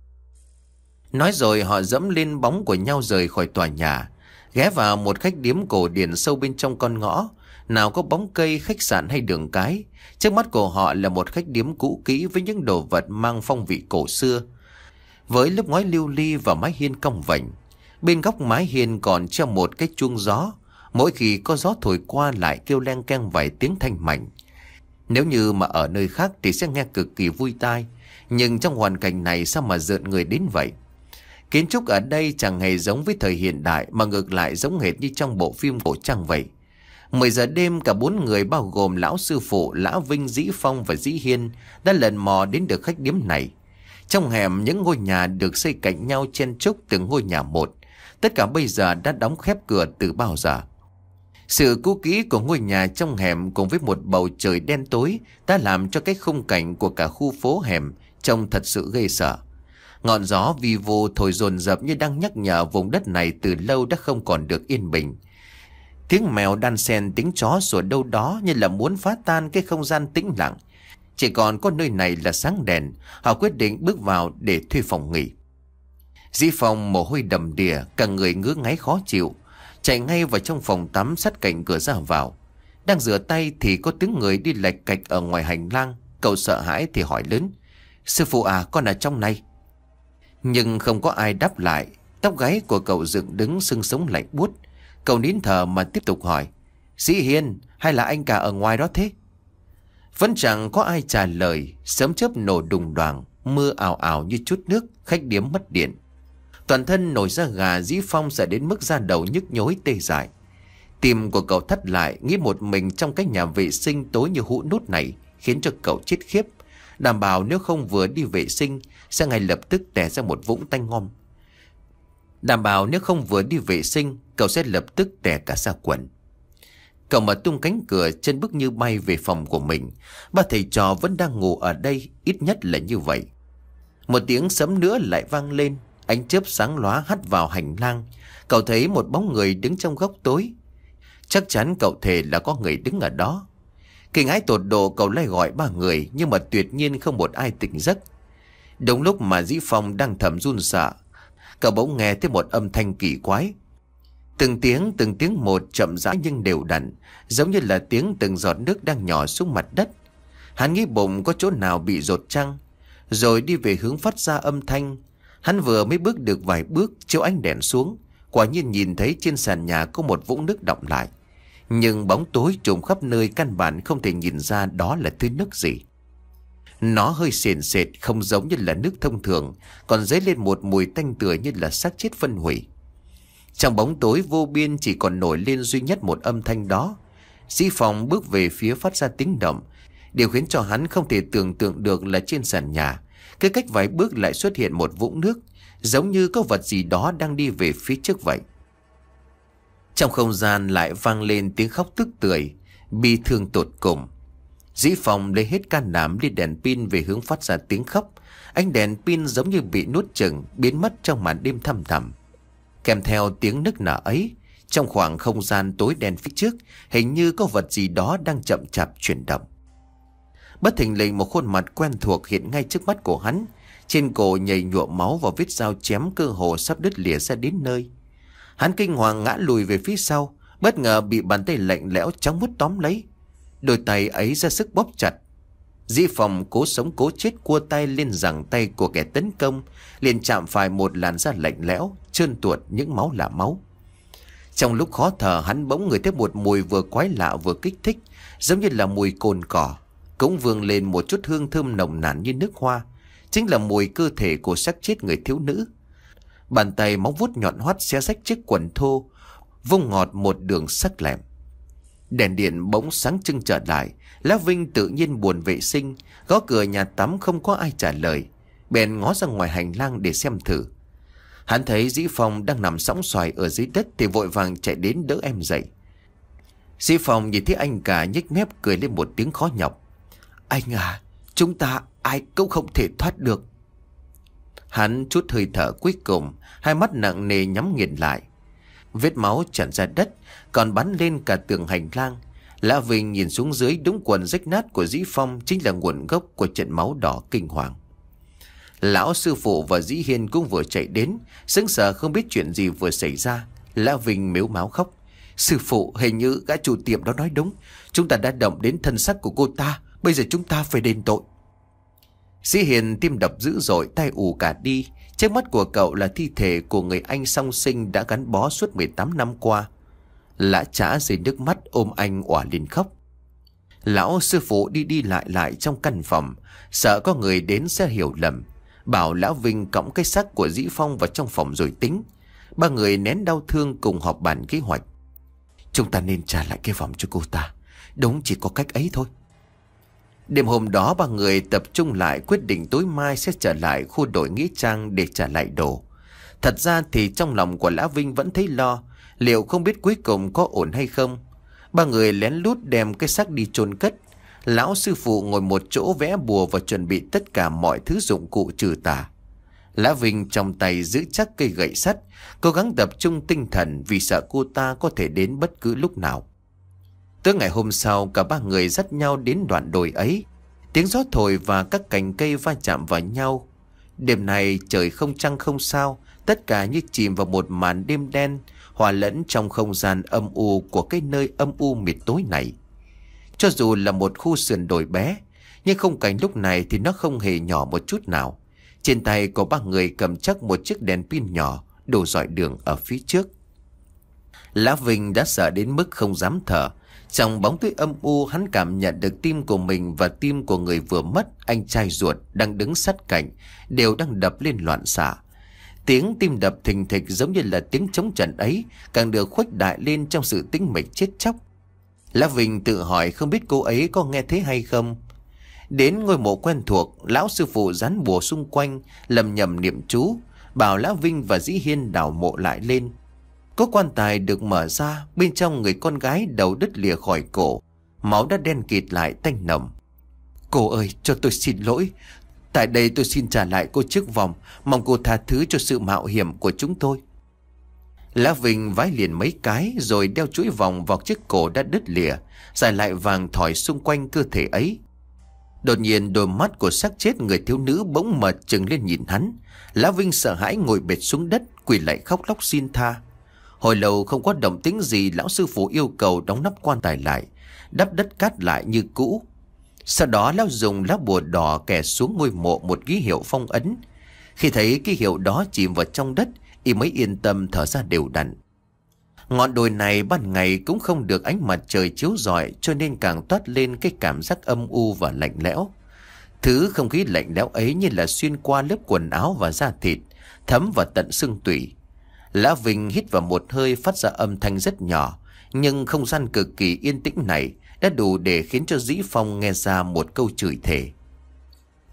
Nói rồi họ dẫm lên bóng của nhau rời khỏi tòa nhà, ghé vào một khách điếm cổ điển sâu bên trong con ngõ. Nào có bóng cây, khách sạn hay đường cái, trước mắt của họ là một khách điếm cũ kỹ với những đồ vật mang phong vị cổ xưa, với lớp ngói lưu ly và mái hiên cong vành. Bên góc mái hiên còn treo một cái chuông gió, mỗi khi có gió thổi qua lại kêu leng keng vài tiếng thanh mảnh. Nếu như mà ở nơi khác thì sẽ nghe cực kỳ vui tai, nhưng trong hoàn cảnh này sao mà rợn người đến vậy? Kiến trúc ở đây chẳng hề giống với thời hiện đại, mà ngược lại giống hệt như trong bộ phim cổ trang vậy. Mười giờ đêm, cả bốn người bao gồm lão sư phụ, Lão Vinh, Dĩ Phong và Dĩ Hiên đã lần mò đến được khách điếm này. Trong hẻm, những ngôi nhà được xây cạnh nhau chen chúc từng ngôi nhà một, tất cả bây giờ đã đóng khép cửa từ bao giờ. Sự cũ kỹ của ngôi nhà trong hẻm cùng với một bầu trời đen tối đã làm cho cái khung cảnh của cả khu phố hẻm trông thật sự ghê sợ. Ngọn gió vi vu thổi dồn dập như đang nhắc nhở vùng đất này từ lâu đã không còn được yên bình. Tiếng mèo đan xen tiếng chó sủa đâu đó như là muốn phá tan cái không gian tĩnh lặng. Chỉ còn có nơi này là sáng đèn, họ quyết định bước vào để thuê phòng nghỉ. Dĩ Phong mồ hôi đầm đìa, cả người ngứa ngáy khó chịu, chạy ngay vào trong phòng tắm sát cạnh cửa ra vào. Đang rửa tay thì có tiếng người đi lạch cạch ở ngoài hành lang. Cậu sợ hãi thì hỏi lớn: Sư phụ à, con ở trong này. Nhưng không có ai đáp lại. Tóc gáy của cậu dựng đứng, xương sống lạnh buốt. Cậu nín thở mà tiếp tục hỏi: Dĩ Hiên, hay là anh cả ở ngoài đó thế? Vẫn chẳng có ai trả lời. Sấm chớp nổ đùng đoàng, mưa ào ào như chút nước, khách điếm mất điện. Toàn thân nổi da gà, Dĩ Phong sợ đến mức da đầu nhức nhối tê dại. Tim của cậu thắt lại, nghĩ một mình trong cái nhà vệ sinh tối như hũ nút này khiến cho cậu chết khiếp. Đảm bảo nếu không vừa đi vệ sinh sẽ ngay lập tức tè ra một vũng tanh ngon. Đảm bảo nếu không vừa đi vệ sinh cậu sẽ lập tức tè cả ra quần. Cậu mở tung cánh cửa, chân bước như bay về phòng của mình. Ba thầy trò vẫn đang ngủ ở đây, ít nhất là như vậy. Một tiếng sấm nữa lại vang lên, ánh chớp sáng lóa hắt vào hành lang. Cậu thấy một bóng người đứng trong góc tối. Chắc chắn cậu thề là có người đứng ở đó. Kinh hãi tột độ, cậu lại gọi ba người, nhưng mà tuyệt nhiên không một ai tỉnh giấc. Đúng lúc mà Dĩ Phong đang thầm run sợ, cậu bỗng nghe thấy một âm thanh kỳ quái. Từng tiếng từng tiếng một, chậm rãi nhưng đều đặn, giống như là tiếng từng giọt nước đang nhỏ xuống mặt đất. Hắn nghĩ bụng có chỗ nào bị dột trăng, rồi đi về hướng phát ra âm thanh. Hắn vừa mới bước được vài bước, chiếu ánh đèn xuống, quả nhiên nhìn thấy trên sàn nhà có một vũng nước đọng lại. Nhưng bóng tối trùm khắp nơi, căn bản không thể nhìn ra đó là thứ nước gì. Nó hơi sền sệt, không giống như là nước thông thường, còn dấy lên một mùi tanh tưởi như là xác chết phân hủy. Trong bóng tối vô biên chỉ còn nổi lên duy nhất một âm thanh đó. Dĩ Phong bước về phía phát ra tiếng động. Điều khiến cho hắn không thể tưởng tượng được là trên sàn nhà, Cứ cách vài bước lại xuất hiện một vũng nước, giống như có vật gì đó đang đi về phía trước vậy. Trong không gian lại vang lên tiếng khóc tức tưởi, bi thương tột cùng. Dĩ Phong lấy hết can đảm đi đèn pin về hướng phát ra tiếng khóc. Ánh đèn pin giống như bị nuốt chửng, biến mất trong màn đêm thăm thẳm. Kèm theo tiếng nức nở ấy, trong khoảng không gian tối đen phía trước, hình như có vật gì đó đang chậm chạp chuyển động. Bất thình lình một khuôn mặt quen thuộc hiện ngay trước mắt của hắn. Trên cổ nhầy nhuộm máu và vết dao chém cơ hồ sắp đứt lìa ra đến nơi. Hắn kinh hoàng ngã lùi về phía sau, bất ngờ bị bàn tay lạnh lẽo chóng mút tóm lấy. Đôi tay ấy ra sức bóp chặt. Dĩ Phong cố sống cố chết cua tay lên giằng tay của kẻ tấn công, liền chạm phải một làn da lạnh lẽo, trơn tuột những máu là máu. Trong lúc khó thở, hắn bỗng ngửi thấy một mùi vừa quái lạ vừa kích thích, giống như là mùi cồn cỏ, cũng vương lên một chút hương thơm nồng nàn như nước hoa, chính là mùi cơ thể của xác chết người thiếu nữ. Bàn tay móng vuốt nhọn hoắt xé rách chiếc quần thô, vung ngọt một đường sắc lẹm. Đèn điện bỗng sáng trưng trở lại. Lão Vinh tự nhiên buồn vệ sinh, gõ cửa nhà tắm không có ai trả lời, bèn ngó ra ngoài hành lang để xem thử. Hắn thấy Dĩ Phong đang nằm sõng xoài ở dưới đất thì vội vàng chạy đến đỡ em dậy. Dĩ Phong nhìn thấy anh cả nhếch mép cười lên một tiếng khó nhọc. Anh à, chúng ta ai cũng không thể thoát được. Hắn trút hơi thở cuối cùng, hai mắt nặng nề nhắm nghiền lại. Vết máu tràn ra đất, còn bắn lên cả tường hành lang. Lã Vinh nhìn xuống dưới, đúng quần rách nát của Dĩ Phong chính là nguồn gốc của trận máu đỏ kinh hoàng. Lão sư phụ và Dĩ Hiên cũng vừa chạy đến, sững sờ không biết chuyện gì vừa xảy ra. Lã Vinh mếu máo khóc. Sư phụ, hình như gã chủ tiệm đó nói đúng, chúng ta đã động đến thân xác của cô ta, bây giờ chúng ta phải đền tội. Dĩ Hiên tim đập dữ dội, tay ù cả đi. Trước mắt của cậu là thi thể của người anh song sinh đã gắn bó suốt mười tám năm qua. Lã Trá rơi nước mắt ôm anh òa lên khóc. Lão sư phụ đi đi lại lại trong căn phòng, sợ có người đến sẽ hiểu lầm, bảo Lão Vinh cõng cái xác của Dĩ Phong vào trong phòng rồi tính. Ba người nén đau thương cùng họp bàn kế hoạch. Chúng ta nên trả lại cái vòng cho cô ta, đúng chỉ có cách ấy thôi. Đêm hôm đó ba người tập trung lại, quyết định tối mai sẽ trở lại khu đổi nghĩa trang để trả lại đồ. Thật ra thì trong lòng của Lã Vinh vẫn thấy lo, liệu không biết cuối cùng có ổn hay không. Ba người lén lút đem cái xác đi chôn cất. Lão sư phụ ngồi một chỗ vẽ bùa và chuẩn bị tất cả mọi thứ dụng cụ trừ tà. Lã Vinh trong tay giữ chắc cây gậy sắt, cố gắng tập trung tinh thần vì sợ cô ta có thể đến bất cứ lúc nào. Tới ngày hôm sau, cả ba người dắt nhau đến đoạn đồi ấy. Tiếng gió thổi và các cành cây va chạm vào nhau. Đêm này trời không trăng không sao, tất cả như chìm vào một màn đêm đen, hòa lẫn trong không gian âm u của cái nơi âm u mịt tối này. Cho dù là một khu sườn đồi bé, nhưng khung cảnh lúc này thì nó không hề nhỏ một chút nào. Trên tay có ba người cầm chắc một chiếc đèn pin nhỏ, đủ rọi đường ở phía trước. Lã Vinh đã sợ đến mức không dám thở. Trong bóng tối âm u, hắn cảm nhận được tim của mình và tim của người vừa mất, anh trai ruột đang đứng sát cạnh, đều đang đập lên loạn xạ. Tiếng tim đập thình thịch giống như là tiếng trống trận ấy, càng được khuếch đại lên trong sự tĩnh mịch chết chóc. Lã Vinh tự hỏi không biết cô ấy có nghe thấy hay không. Đến ngôi mộ quen thuộc, lão sư phụ dán bùa xung quanh, lầm nhầm niệm chú, bảo Lã Vinh và Dĩ Hiên đào mộ lại lên. Có quan tài được mở ra, bên trong người con gái đầu đứt lìa khỏi cổ, máu đã đen kịt lại tanh nồng. Cô ơi, cho tôi xin lỗi. Tại đây tôi xin trả lại cô chiếc vòng, mong cô tha thứ cho sự mạo hiểm của chúng tôi. Lã Vinh vái liền mấy cái rồi đeo chuỗi vòng vào chiếc cổ đã đứt lìa, giải lại vàng thỏi xung quanh cơ thể ấy. Đột nhiên đôi mắt của xác chết người thiếu nữ bỗng mở trừng lên nhìn hắn. Lã Vinh sợ hãi ngồi bệt xuống đất, quỳ lại khóc lóc xin tha. Hồi lâu không có động tĩnh gì, lão sư phụ yêu cầu đóng nắp quan tài lại, đắp đất cát lại như cũ. Sau đó lão dùng lá bùa đỏ kẻ xuống ngôi mộ một ký hiệu phong ấn. Khi thấy ký hiệu đó chìm vào trong đất, y mới yên tâm thở ra đều đặn. Ngọn đồi này ban ngày cũng không được ánh mặt trời chiếu rọi, cho nên càng toát lên cái cảm giác âm u và lạnh lẽo. Thứ không khí lạnh lẽo ấy như là xuyên qua lớp quần áo và da thịt, thấm vào tận xương tủy. Lã Vinh hít vào một hơi, phát ra âm thanh rất nhỏ, nhưng không gian cực kỳ yên tĩnh này đã đủ để khiến cho Dĩ Phong nghe ra một câu chửi thề.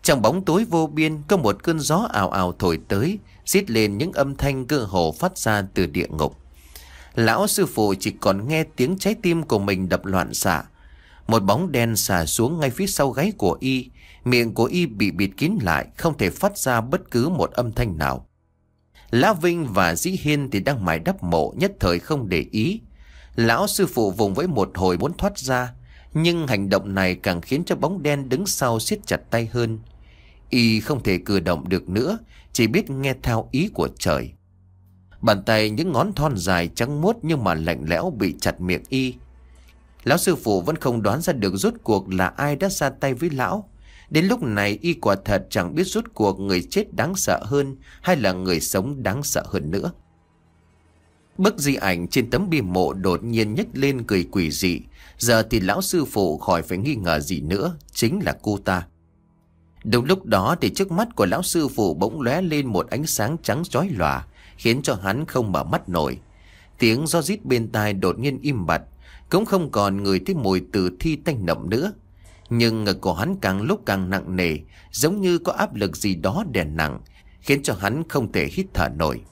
Trong bóng tối vô biên, có một cơn gió ào ào thổi tới, rít lên những âm thanh cơ hồ phát ra từ địa ngục. Lão sư phụ chỉ còn nghe tiếng trái tim của mình đập loạn xạ. Một bóng đen xà xuống ngay phía sau gáy của y. Miệng của y bị bịt kín lại, không thể phát ra bất cứ một âm thanh nào. Lã Vinh và Dĩ Hiên thì đang mải đắp mộ, nhất thời không để ý. Lão sư phụ vùng vẫy một hồi muốn thoát ra, nhưng hành động này càng khiến cho bóng đen đứng sau siết chặt tay hơn. Y không thể cử động được nữa, chỉ biết nghe theo ý của trời. Bàn tay những ngón thon dài trắng muốt nhưng mà lạnh lẽo bị chặt miệng y. Lão sư phụ vẫn không đoán ra được rốt cuộc là ai đã ra tay với lão. Đến lúc này y quả thật chẳng biết rốt cuộc người chết đáng sợ hơn hay là người sống đáng sợ hơn nữa. Bức di ảnh trên tấm bia mộ đột nhiên nhếch lên cười quỷ dị. Giờ thì lão sư phụ khỏi phải nghi ngờ gì nữa, chính là cô ta. Đúng lúc đó thì trước mắt của lão sư phụ bỗng lóe lên một ánh sáng trắng chói lòa, khiến cho hắn không mở mắt nổi. Tiếng ro rít bên tai đột nhiên im bặt, cũng không còn ngửi thấy mùi tử thi tanh nồng nữa. Nhưng ngực của hắn càng lúc càng nặng nề, giống như có áp lực gì đó đè nặng, khiến cho hắn không thể hít thở nổi.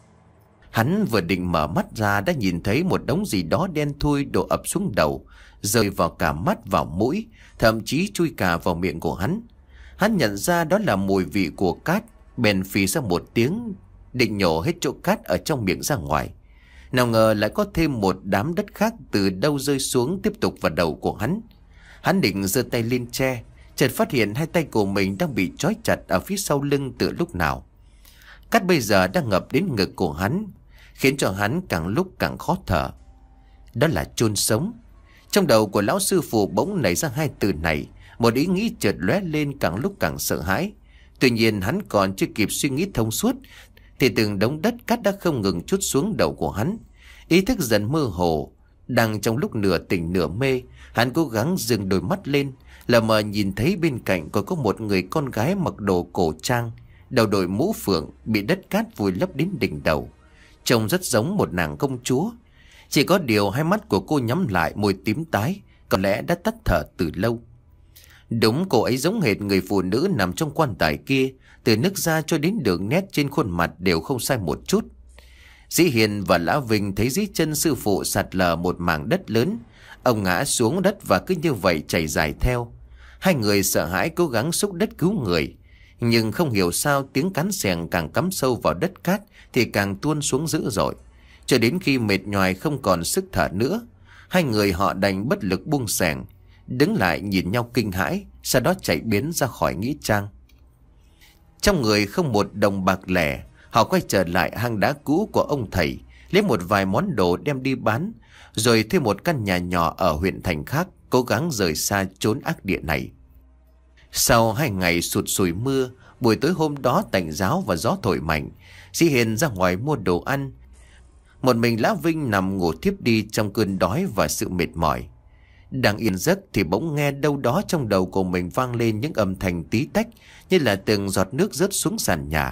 Hắn vừa định mở mắt ra đã nhìn thấy một đống gì đó đen thui đổ ập xuống đầu, rơi vào cả mắt vào mũi, thậm chí chui cả vào miệng của hắn. Hắn nhận ra đó là mùi vị của cát, bèn phì ra một tiếng, định nhổ hết chỗ cát ở trong miệng ra ngoài. Nào ngờ lại có thêm một đám đất khác từ đâu rơi xuống tiếp tục vào đầu của hắn. Hắn định giơ tay lên che, chợt phát hiện hai tay của mình đang bị trói chặt ở phía sau lưng từ lúc nào. Cát bây giờ đang ngập đến ngực của hắn, khiến cho hắn càng lúc càng khó thở. Đó là chôn sống. Trong đầu của lão sư phụ bỗng nảy ra hai từ này, một ý nghĩ chợt lóe lên càng lúc càng sợ hãi. Tuy nhiên hắn còn chưa kịp suy nghĩ thông suốt thì từng đống đất cát đã không ngừng trút xuống đầu của hắn. Ý thức dần mơ hồ. Đang trong lúc nửa tỉnh nửa mê, hắn cố gắng dừng đôi mắt lên, lờ mờ nhìn thấy bên cạnh còn có một người con gái mặc đồ cổ trang, đầu đội mũ phượng, bị đất cát vùi lấp đến đỉnh đầu, trông rất giống một nàng công chúa. Chỉ có điều hai mắt của cô nhắm lại, môi tím tái, có lẽ đã tắt thở từ lâu. Đúng, cô ấy giống hệt người phụ nữ nằm trong quan tài kia, từ nước da cho đến đường nét trên khuôn mặt đều không sai một chút. Dĩ Hiền và Lã Vinh thấy dưới chân sư phụ sạt lở một mảng đất lớn. Ông ngã xuống đất và cứ như vậy chảy dài theo. Hai người sợ hãi cố gắng xúc đất cứu người, nhưng không hiểu sao tiếng cán xèng càng cắm sâu vào đất cát thì càng tuôn xuống dữ dội. Cho đến khi mệt nhoài không còn sức thở nữa, hai người họ đành bất lực buông xèng, đứng lại nhìn nhau kinh hãi, sau đó chạy biến ra khỏi nghĩa trang. Trong người không một đồng bạc lẻ, họ quay trở lại hang đá cũ của ông thầy, lấy một vài món đồ đem đi bán, rồi thuê một căn nhà nhỏ ở huyện thành khác, cố gắng rời xa chốn ác địa này. Sau hai ngày sụt sùi mưa, buổi tối hôm đó tạnh ráo và gió thổi mạnh, Dĩ Hiền ra ngoài mua đồ ăn. Một mình Lã Vinh nằm ngủ thiếp đi trong cơn đói và sự mệt mỏi. Đang yên giấc thì bỗng nghe đâu đó trong đầu của mình vang lên những âm thanh tí tách, như là từng giọt nước rớt xuống sàn nhà.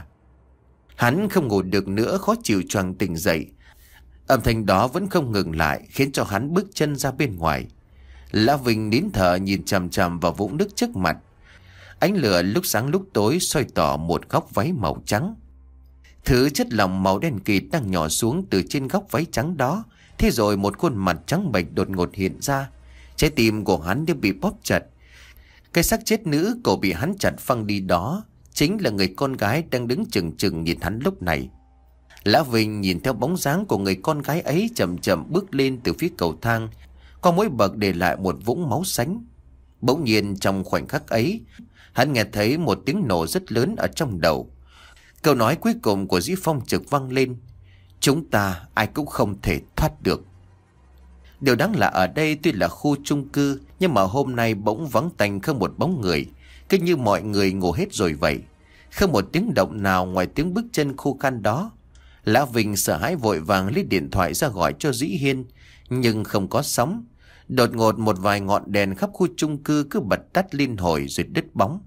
Hắn không ngủ được nữa, khó chịu choàng tỉnh dậy. Âm thanh đó vẫn không ngừng lại, khiến cho hắn bước chân ra bên ngoài. Lã Vinh nín thở nhìn chằm chằm vào vũng nước trước mặt. Ánh lửa lúc sáng lúc tối soi tỏ một góc váy màu trắng. Thứ chất lỏng màu đen kịt đang nhỏ xuống từ trên góc váy trắng đó. Thế rồi một khuôn mặt trắng bệch đột ngột hiện ra. Trái tim của hắn đều bị bóp chặt. Cái xác chết nữ cổ bị hắn chặt phăng đi đó chính là người con gái đang đứng chừng chừng nhìn hắn lúc này. Lã Vinh nhìn theo bóng dáng của người con gái ấy chậm chậm bước lên từ phía cầu thang, qua mỗi bậc để lại một vũng máu xanh. Bỗng nhiên trong khoảnh khắc ấy, hắn nghe thấy một tiếng nổ rất lớn ở trong đầu. Câu nói cuối cùng của Dĩ Phong trực vang lên: chúng ta ai cũng không thể thoát được. Điều đáng lạ ở đây tuy là khu chung cư, nhưng mà hôm nay bỗng vắng tanh không một bóng người, cứ như mọi người ngủ hết rồi vậy. Không một tiếng động nào ngoài tiếng bước chân khô khan đó. Lã Vinh sợ hãi vội vàng lấy điện thoại ra gọi cho Dĩ Hiên, nhưng không có sóng. Đột ngột một vài ngọn đèn khắp khu chung cư cứ bật tắt liên hồi rồi đứt bóng.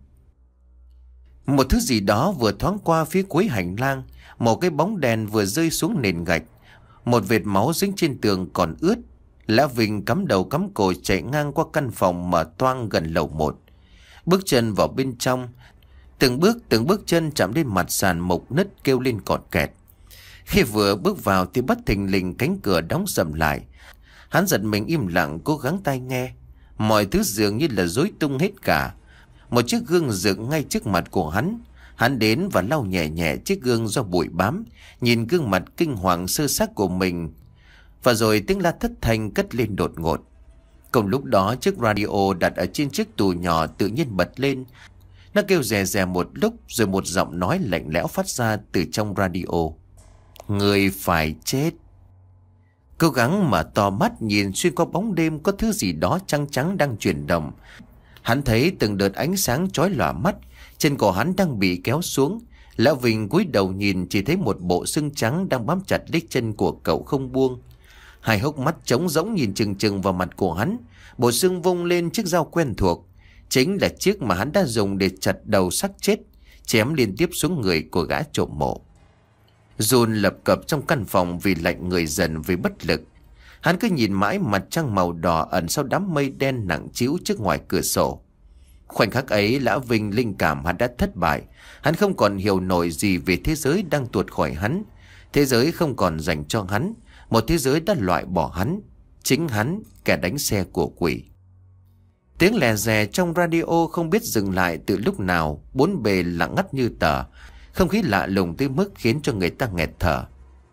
Một thứ gì đó vừa thoáng qua phía cuối hành lang, một cái bóng đèn vừa rơi xuống nền gạch. Một vệt máu dính trên tường còn ướt. Lã Vinh cắm đầu cắm cổ chạy ngang qua căn phòng mở toang gần lầu một. Bước chân vào bên trong, Từng bước từng bước chân chạm lên mặt sàn mộc nứt kêu lên cọt kẹt. Khi vừa bước vào thì bất thình lình cánh cửa đóng sầm lại. Hắn giật mình im lặng cố gắng tai nghe. Mọi thứ dường như là rối tung hết cả. Một chiếc gương dựng ngay trước mặt của hắn. Hắn đến và lau nhẹ nhẹ chiếc gương do bụi bám, nhìn gương mặt kinh hoàng sơ xác của mình. Và rồi tiếng la thất thanh cất lên đột ngột. Cùng lúc đó chiếc radio đặt ở trên chiếc tủ nhỏ tự nhiên bật lên. Nó kêu rè rè một lúc rồi một giọng nói lạnh lẽo phát ra từ trong radio. Người phải chết. Cố gắng mở to mắt nhìn xuyên qua bóng đêm có thứ gì đó trắng trắng đang chuyển động. Hắn thấy từng đợt ánh sáng chói lòa mắt. Chân cổ hắn đang bị kéo xuống. Lão Vinh cúi đầu nhìn chỉ thấy một bộ xương trắng đang bám chặt lấy chân của cậu không buông. Hai hốc mắt trống rỗng nhìn chừng chừng vào mặt của hắn. Bộ xương vung lên chiếc dao quen thuộc. Chính là chiếc mà hắn đã dùng để chặt đầu xác chết, chém liên tiếp xuống người của gã trộm mộ. Run lập cập trong căn phòng vì lạnh người dần vì bất lực. Hắn cứ nhìn mãi mặt trăng màu đỏ ẩn sau đám mây đen nặng trĩu trước ngoài cửa sổ. Khoảnh khắc ấy Lão Vinh linh cảm hắn đã thất bại. Hắn không còn hiểu nổi gì về thế giới đang tuột khỏi hắn. Thế giới không còn dành cho hắn. Một thế giới đã loại bỏ hắn. Chính hắn, kẻ đánh xe của quỷ. Tiếng lè rè trong radio không biết dừng lại từ lúc nào. Bốn bề lặng ngắt như tờ. Không khí lạ lùng tới mức khiến cho người ta nghẹt thở.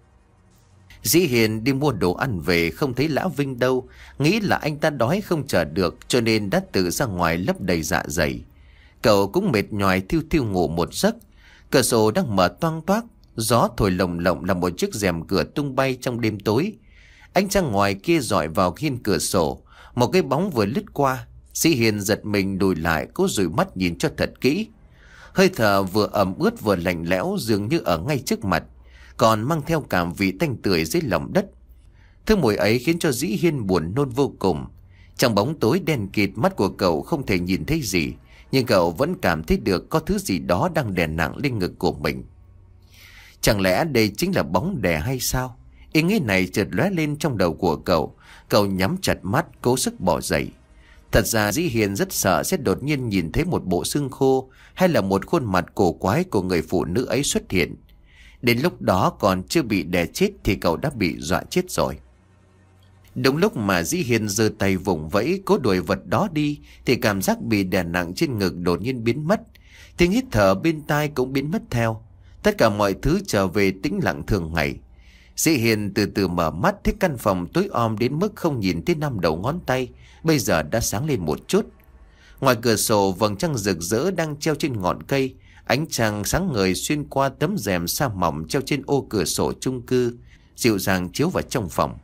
Dĩ Hiền đi mua đồ ăn về không thấy Lão Vinh đâu. Nghĩ là anh ta đói không chờ được cho nên đã tự ra ngoài lấp đầy dạ dày. Cậu cũng mệt nhoài thiêu thiêu ngủ một giấc. Cửa sổ đang mở toang toác. Gió thổi lồng lộng làm một chiếc rèm cửa tung bay trong đêm tối. Ánh trăng ngoài kia dọi vào khiên cửa sổ. Một cái bóng vừa lướt qua. Dĩ Hiền giật mình lùi lại cố dụi mắt nhìn cho thật kỹ. Hơi thở vừa ẩm ướt vừa lạnh lẽo dường như ở ngay trước mặt. Còn mang theo cảm vị tanh tưởi dưới lòng đất. Thứ mùi ấy khiến cho Dĩ Hiên buồn nôn vô cùng. Trong bóng tối đen kịt mắt của cậu không thể nhìn thấy gì. Nhưng cậu vẫn cảm thấy được có thứ gì đó đang đè nặng lên ngực của mình. Chẳng lẽ đây chính là bóng đè hay sao? Ý nghĩ này chợt lóe lên trong đầu của cậu. Cậu nhắm chặt mắt cố sức bỏ dậy. Thật ra Dĩ Hiền rất sợ sẽ đột nhiên nhìn thấy một bộ xương khô hay là một khuôn mặt cổ quái của người phụ nữ ấy xuất hiện. Đến lúc đó còn chưa bị đè chết thì cậu đã bị dọa chết rồi. Đúng lúc mà Dĩ Hiền giơ tay vùng vẫy cố đuổi vật đó đi thì cảm giác bị đè nặng trên ngực đột nhiên biến mất. Tiếng hít thở bên tai cũng biến mất theo. Tất cả mọi thứ trở về tĩnh lặng thường ngày. Dĩ Hiền từ từ mở mắt thấy căn phòng tối om đến mức không nhìn thấy năm đầu ngón tay. Bây giờ đã sáng lên một chút. Ngoài cửa sổ vầng trăng rực rỡ đang treo trên ngọn cây. Ánh trăng sáng ngời xuyên qua tấm rèm sa mỏng treo trên ô cửa sổ chung cư, dịu dàng chiếu vào trong phòng.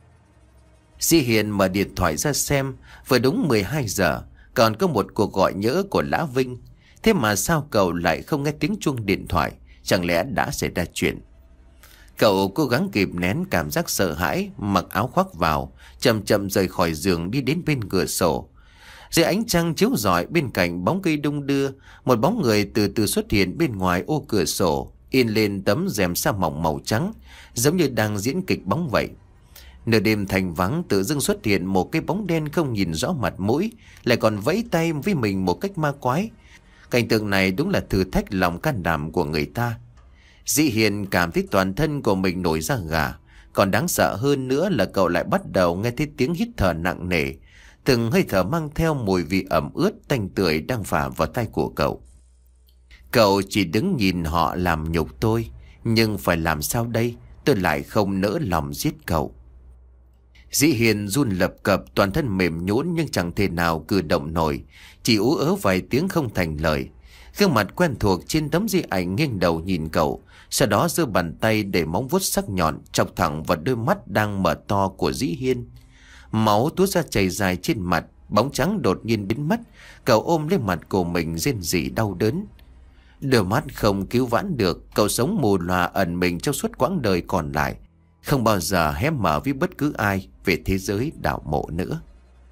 Dĩ Hiền mở điện thoại ra xem. Vừa đúng mười hai giờ. Còn có một cuộc gọi nhỡ của Lã Vinh. Thế mà sao cậu lại không nghe tiếng chuông điện thoại? Chẳng lẽ đã xảy ra chuyện? Cậu cố gắng kìm nén cảm giác sợ hãi, mặc áo khoác vào, chậm chậm rời khỏi giường đi đến bên cửa sổ. Dưới ánh trăng chiếu rọi bên cạnh bóng cây đung đưa, một bóng người từ từ xuất hiện bên ngoài ô cửa sổ, in lên tấm rèm sa mỏng màu trắng, giống như đang diễn kịch bóng vậy. Nửa đêm thành vắng tự dưng xuất hiện một cái bóng đen không nhìn rõ mặt mũi, lại còn vẫy tay với mình một cách ma quái. Cảnh tượng này đúng là thử thách lòng can đảm của người ta. Dĩ Hiền cảm thấy toàn thân của mình nổi da gà. Còn đáng sợ hơn nữa là cậu lại bắt đầu nghe thấy tiếng hít thở nặng nề. Từng hơi thở mang theo mùi vị ẩm ướt tanh tưởi đang phả vào tai của cậu. Cậu chỉ đứng nhìn họ làm nhục tôi. Nhưng phải làm sao đây? Tôi lại không nỡ lòng giết cậu. Dĩ Hiền run lập cập, toàn thân mềm nhũn nhưng chẳng thể nào cử động nổi. Chỉ ú ớ vài tiếng không thành lời. Gương mặt quen thuộc trên tấm di ảnh nghiêng đầu nhìn cậu. Sau đó giơ bàn tay để móng vuốt sắc nhọn chọc thẳng vào đôi mắt đang mở to của Dĩ Hiên. Máu túa ra chảy dài trên mặt. Bóng trắng đột nhiên biến mất. Cậu ôm lên mặt của mình rên rỉ đau đớn. Đôi mắt không cứu vãn được. Cậu sống mù lòa ẩn mình trong suốt quãng đời còn lại, không bao giờ hé mở với bất cứ ai về thế giới đảo mộ nữa.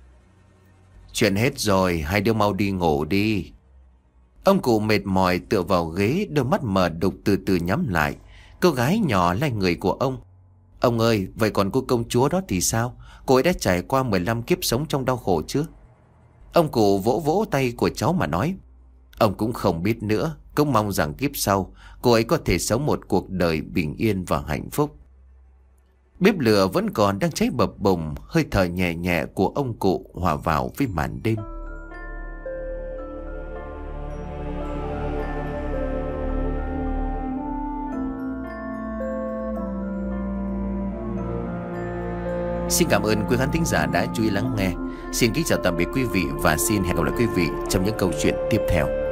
Chuyện hết rồi, hai đứa mau đi ngủ đi. Ông cụ mệt mỏi tựa vào ghế, đôi mắt mờ đục từ từ nhắm lại. Cô gái nhỏ lay người của ông. Ông ơi, vậy còn cô công chúa đó thì sao? Cô ấy đã trải qua mười lăm kiếp sống trong đau khổ chưa? Ông cụ vỗ vỗ tay của cháu mà nói. Ông cũng không biết nữa. Cũng mong rằng kiếp sau cô ấy có thể sống một cuộc đời bình yên và hạnh phúc. Bếp lửa vẫn còn đang cháy bập bùng. Hơi thở nhẹ nhẹ của ông cụ hòa vào với màn đêm. Xin cảm ơn quý khán thính giả đã chú ý lắng nghe. Xin kính chào tạm biệt quý vị và xin hẹn gặp lại quý vị trong những câu chuyện tiếp theo.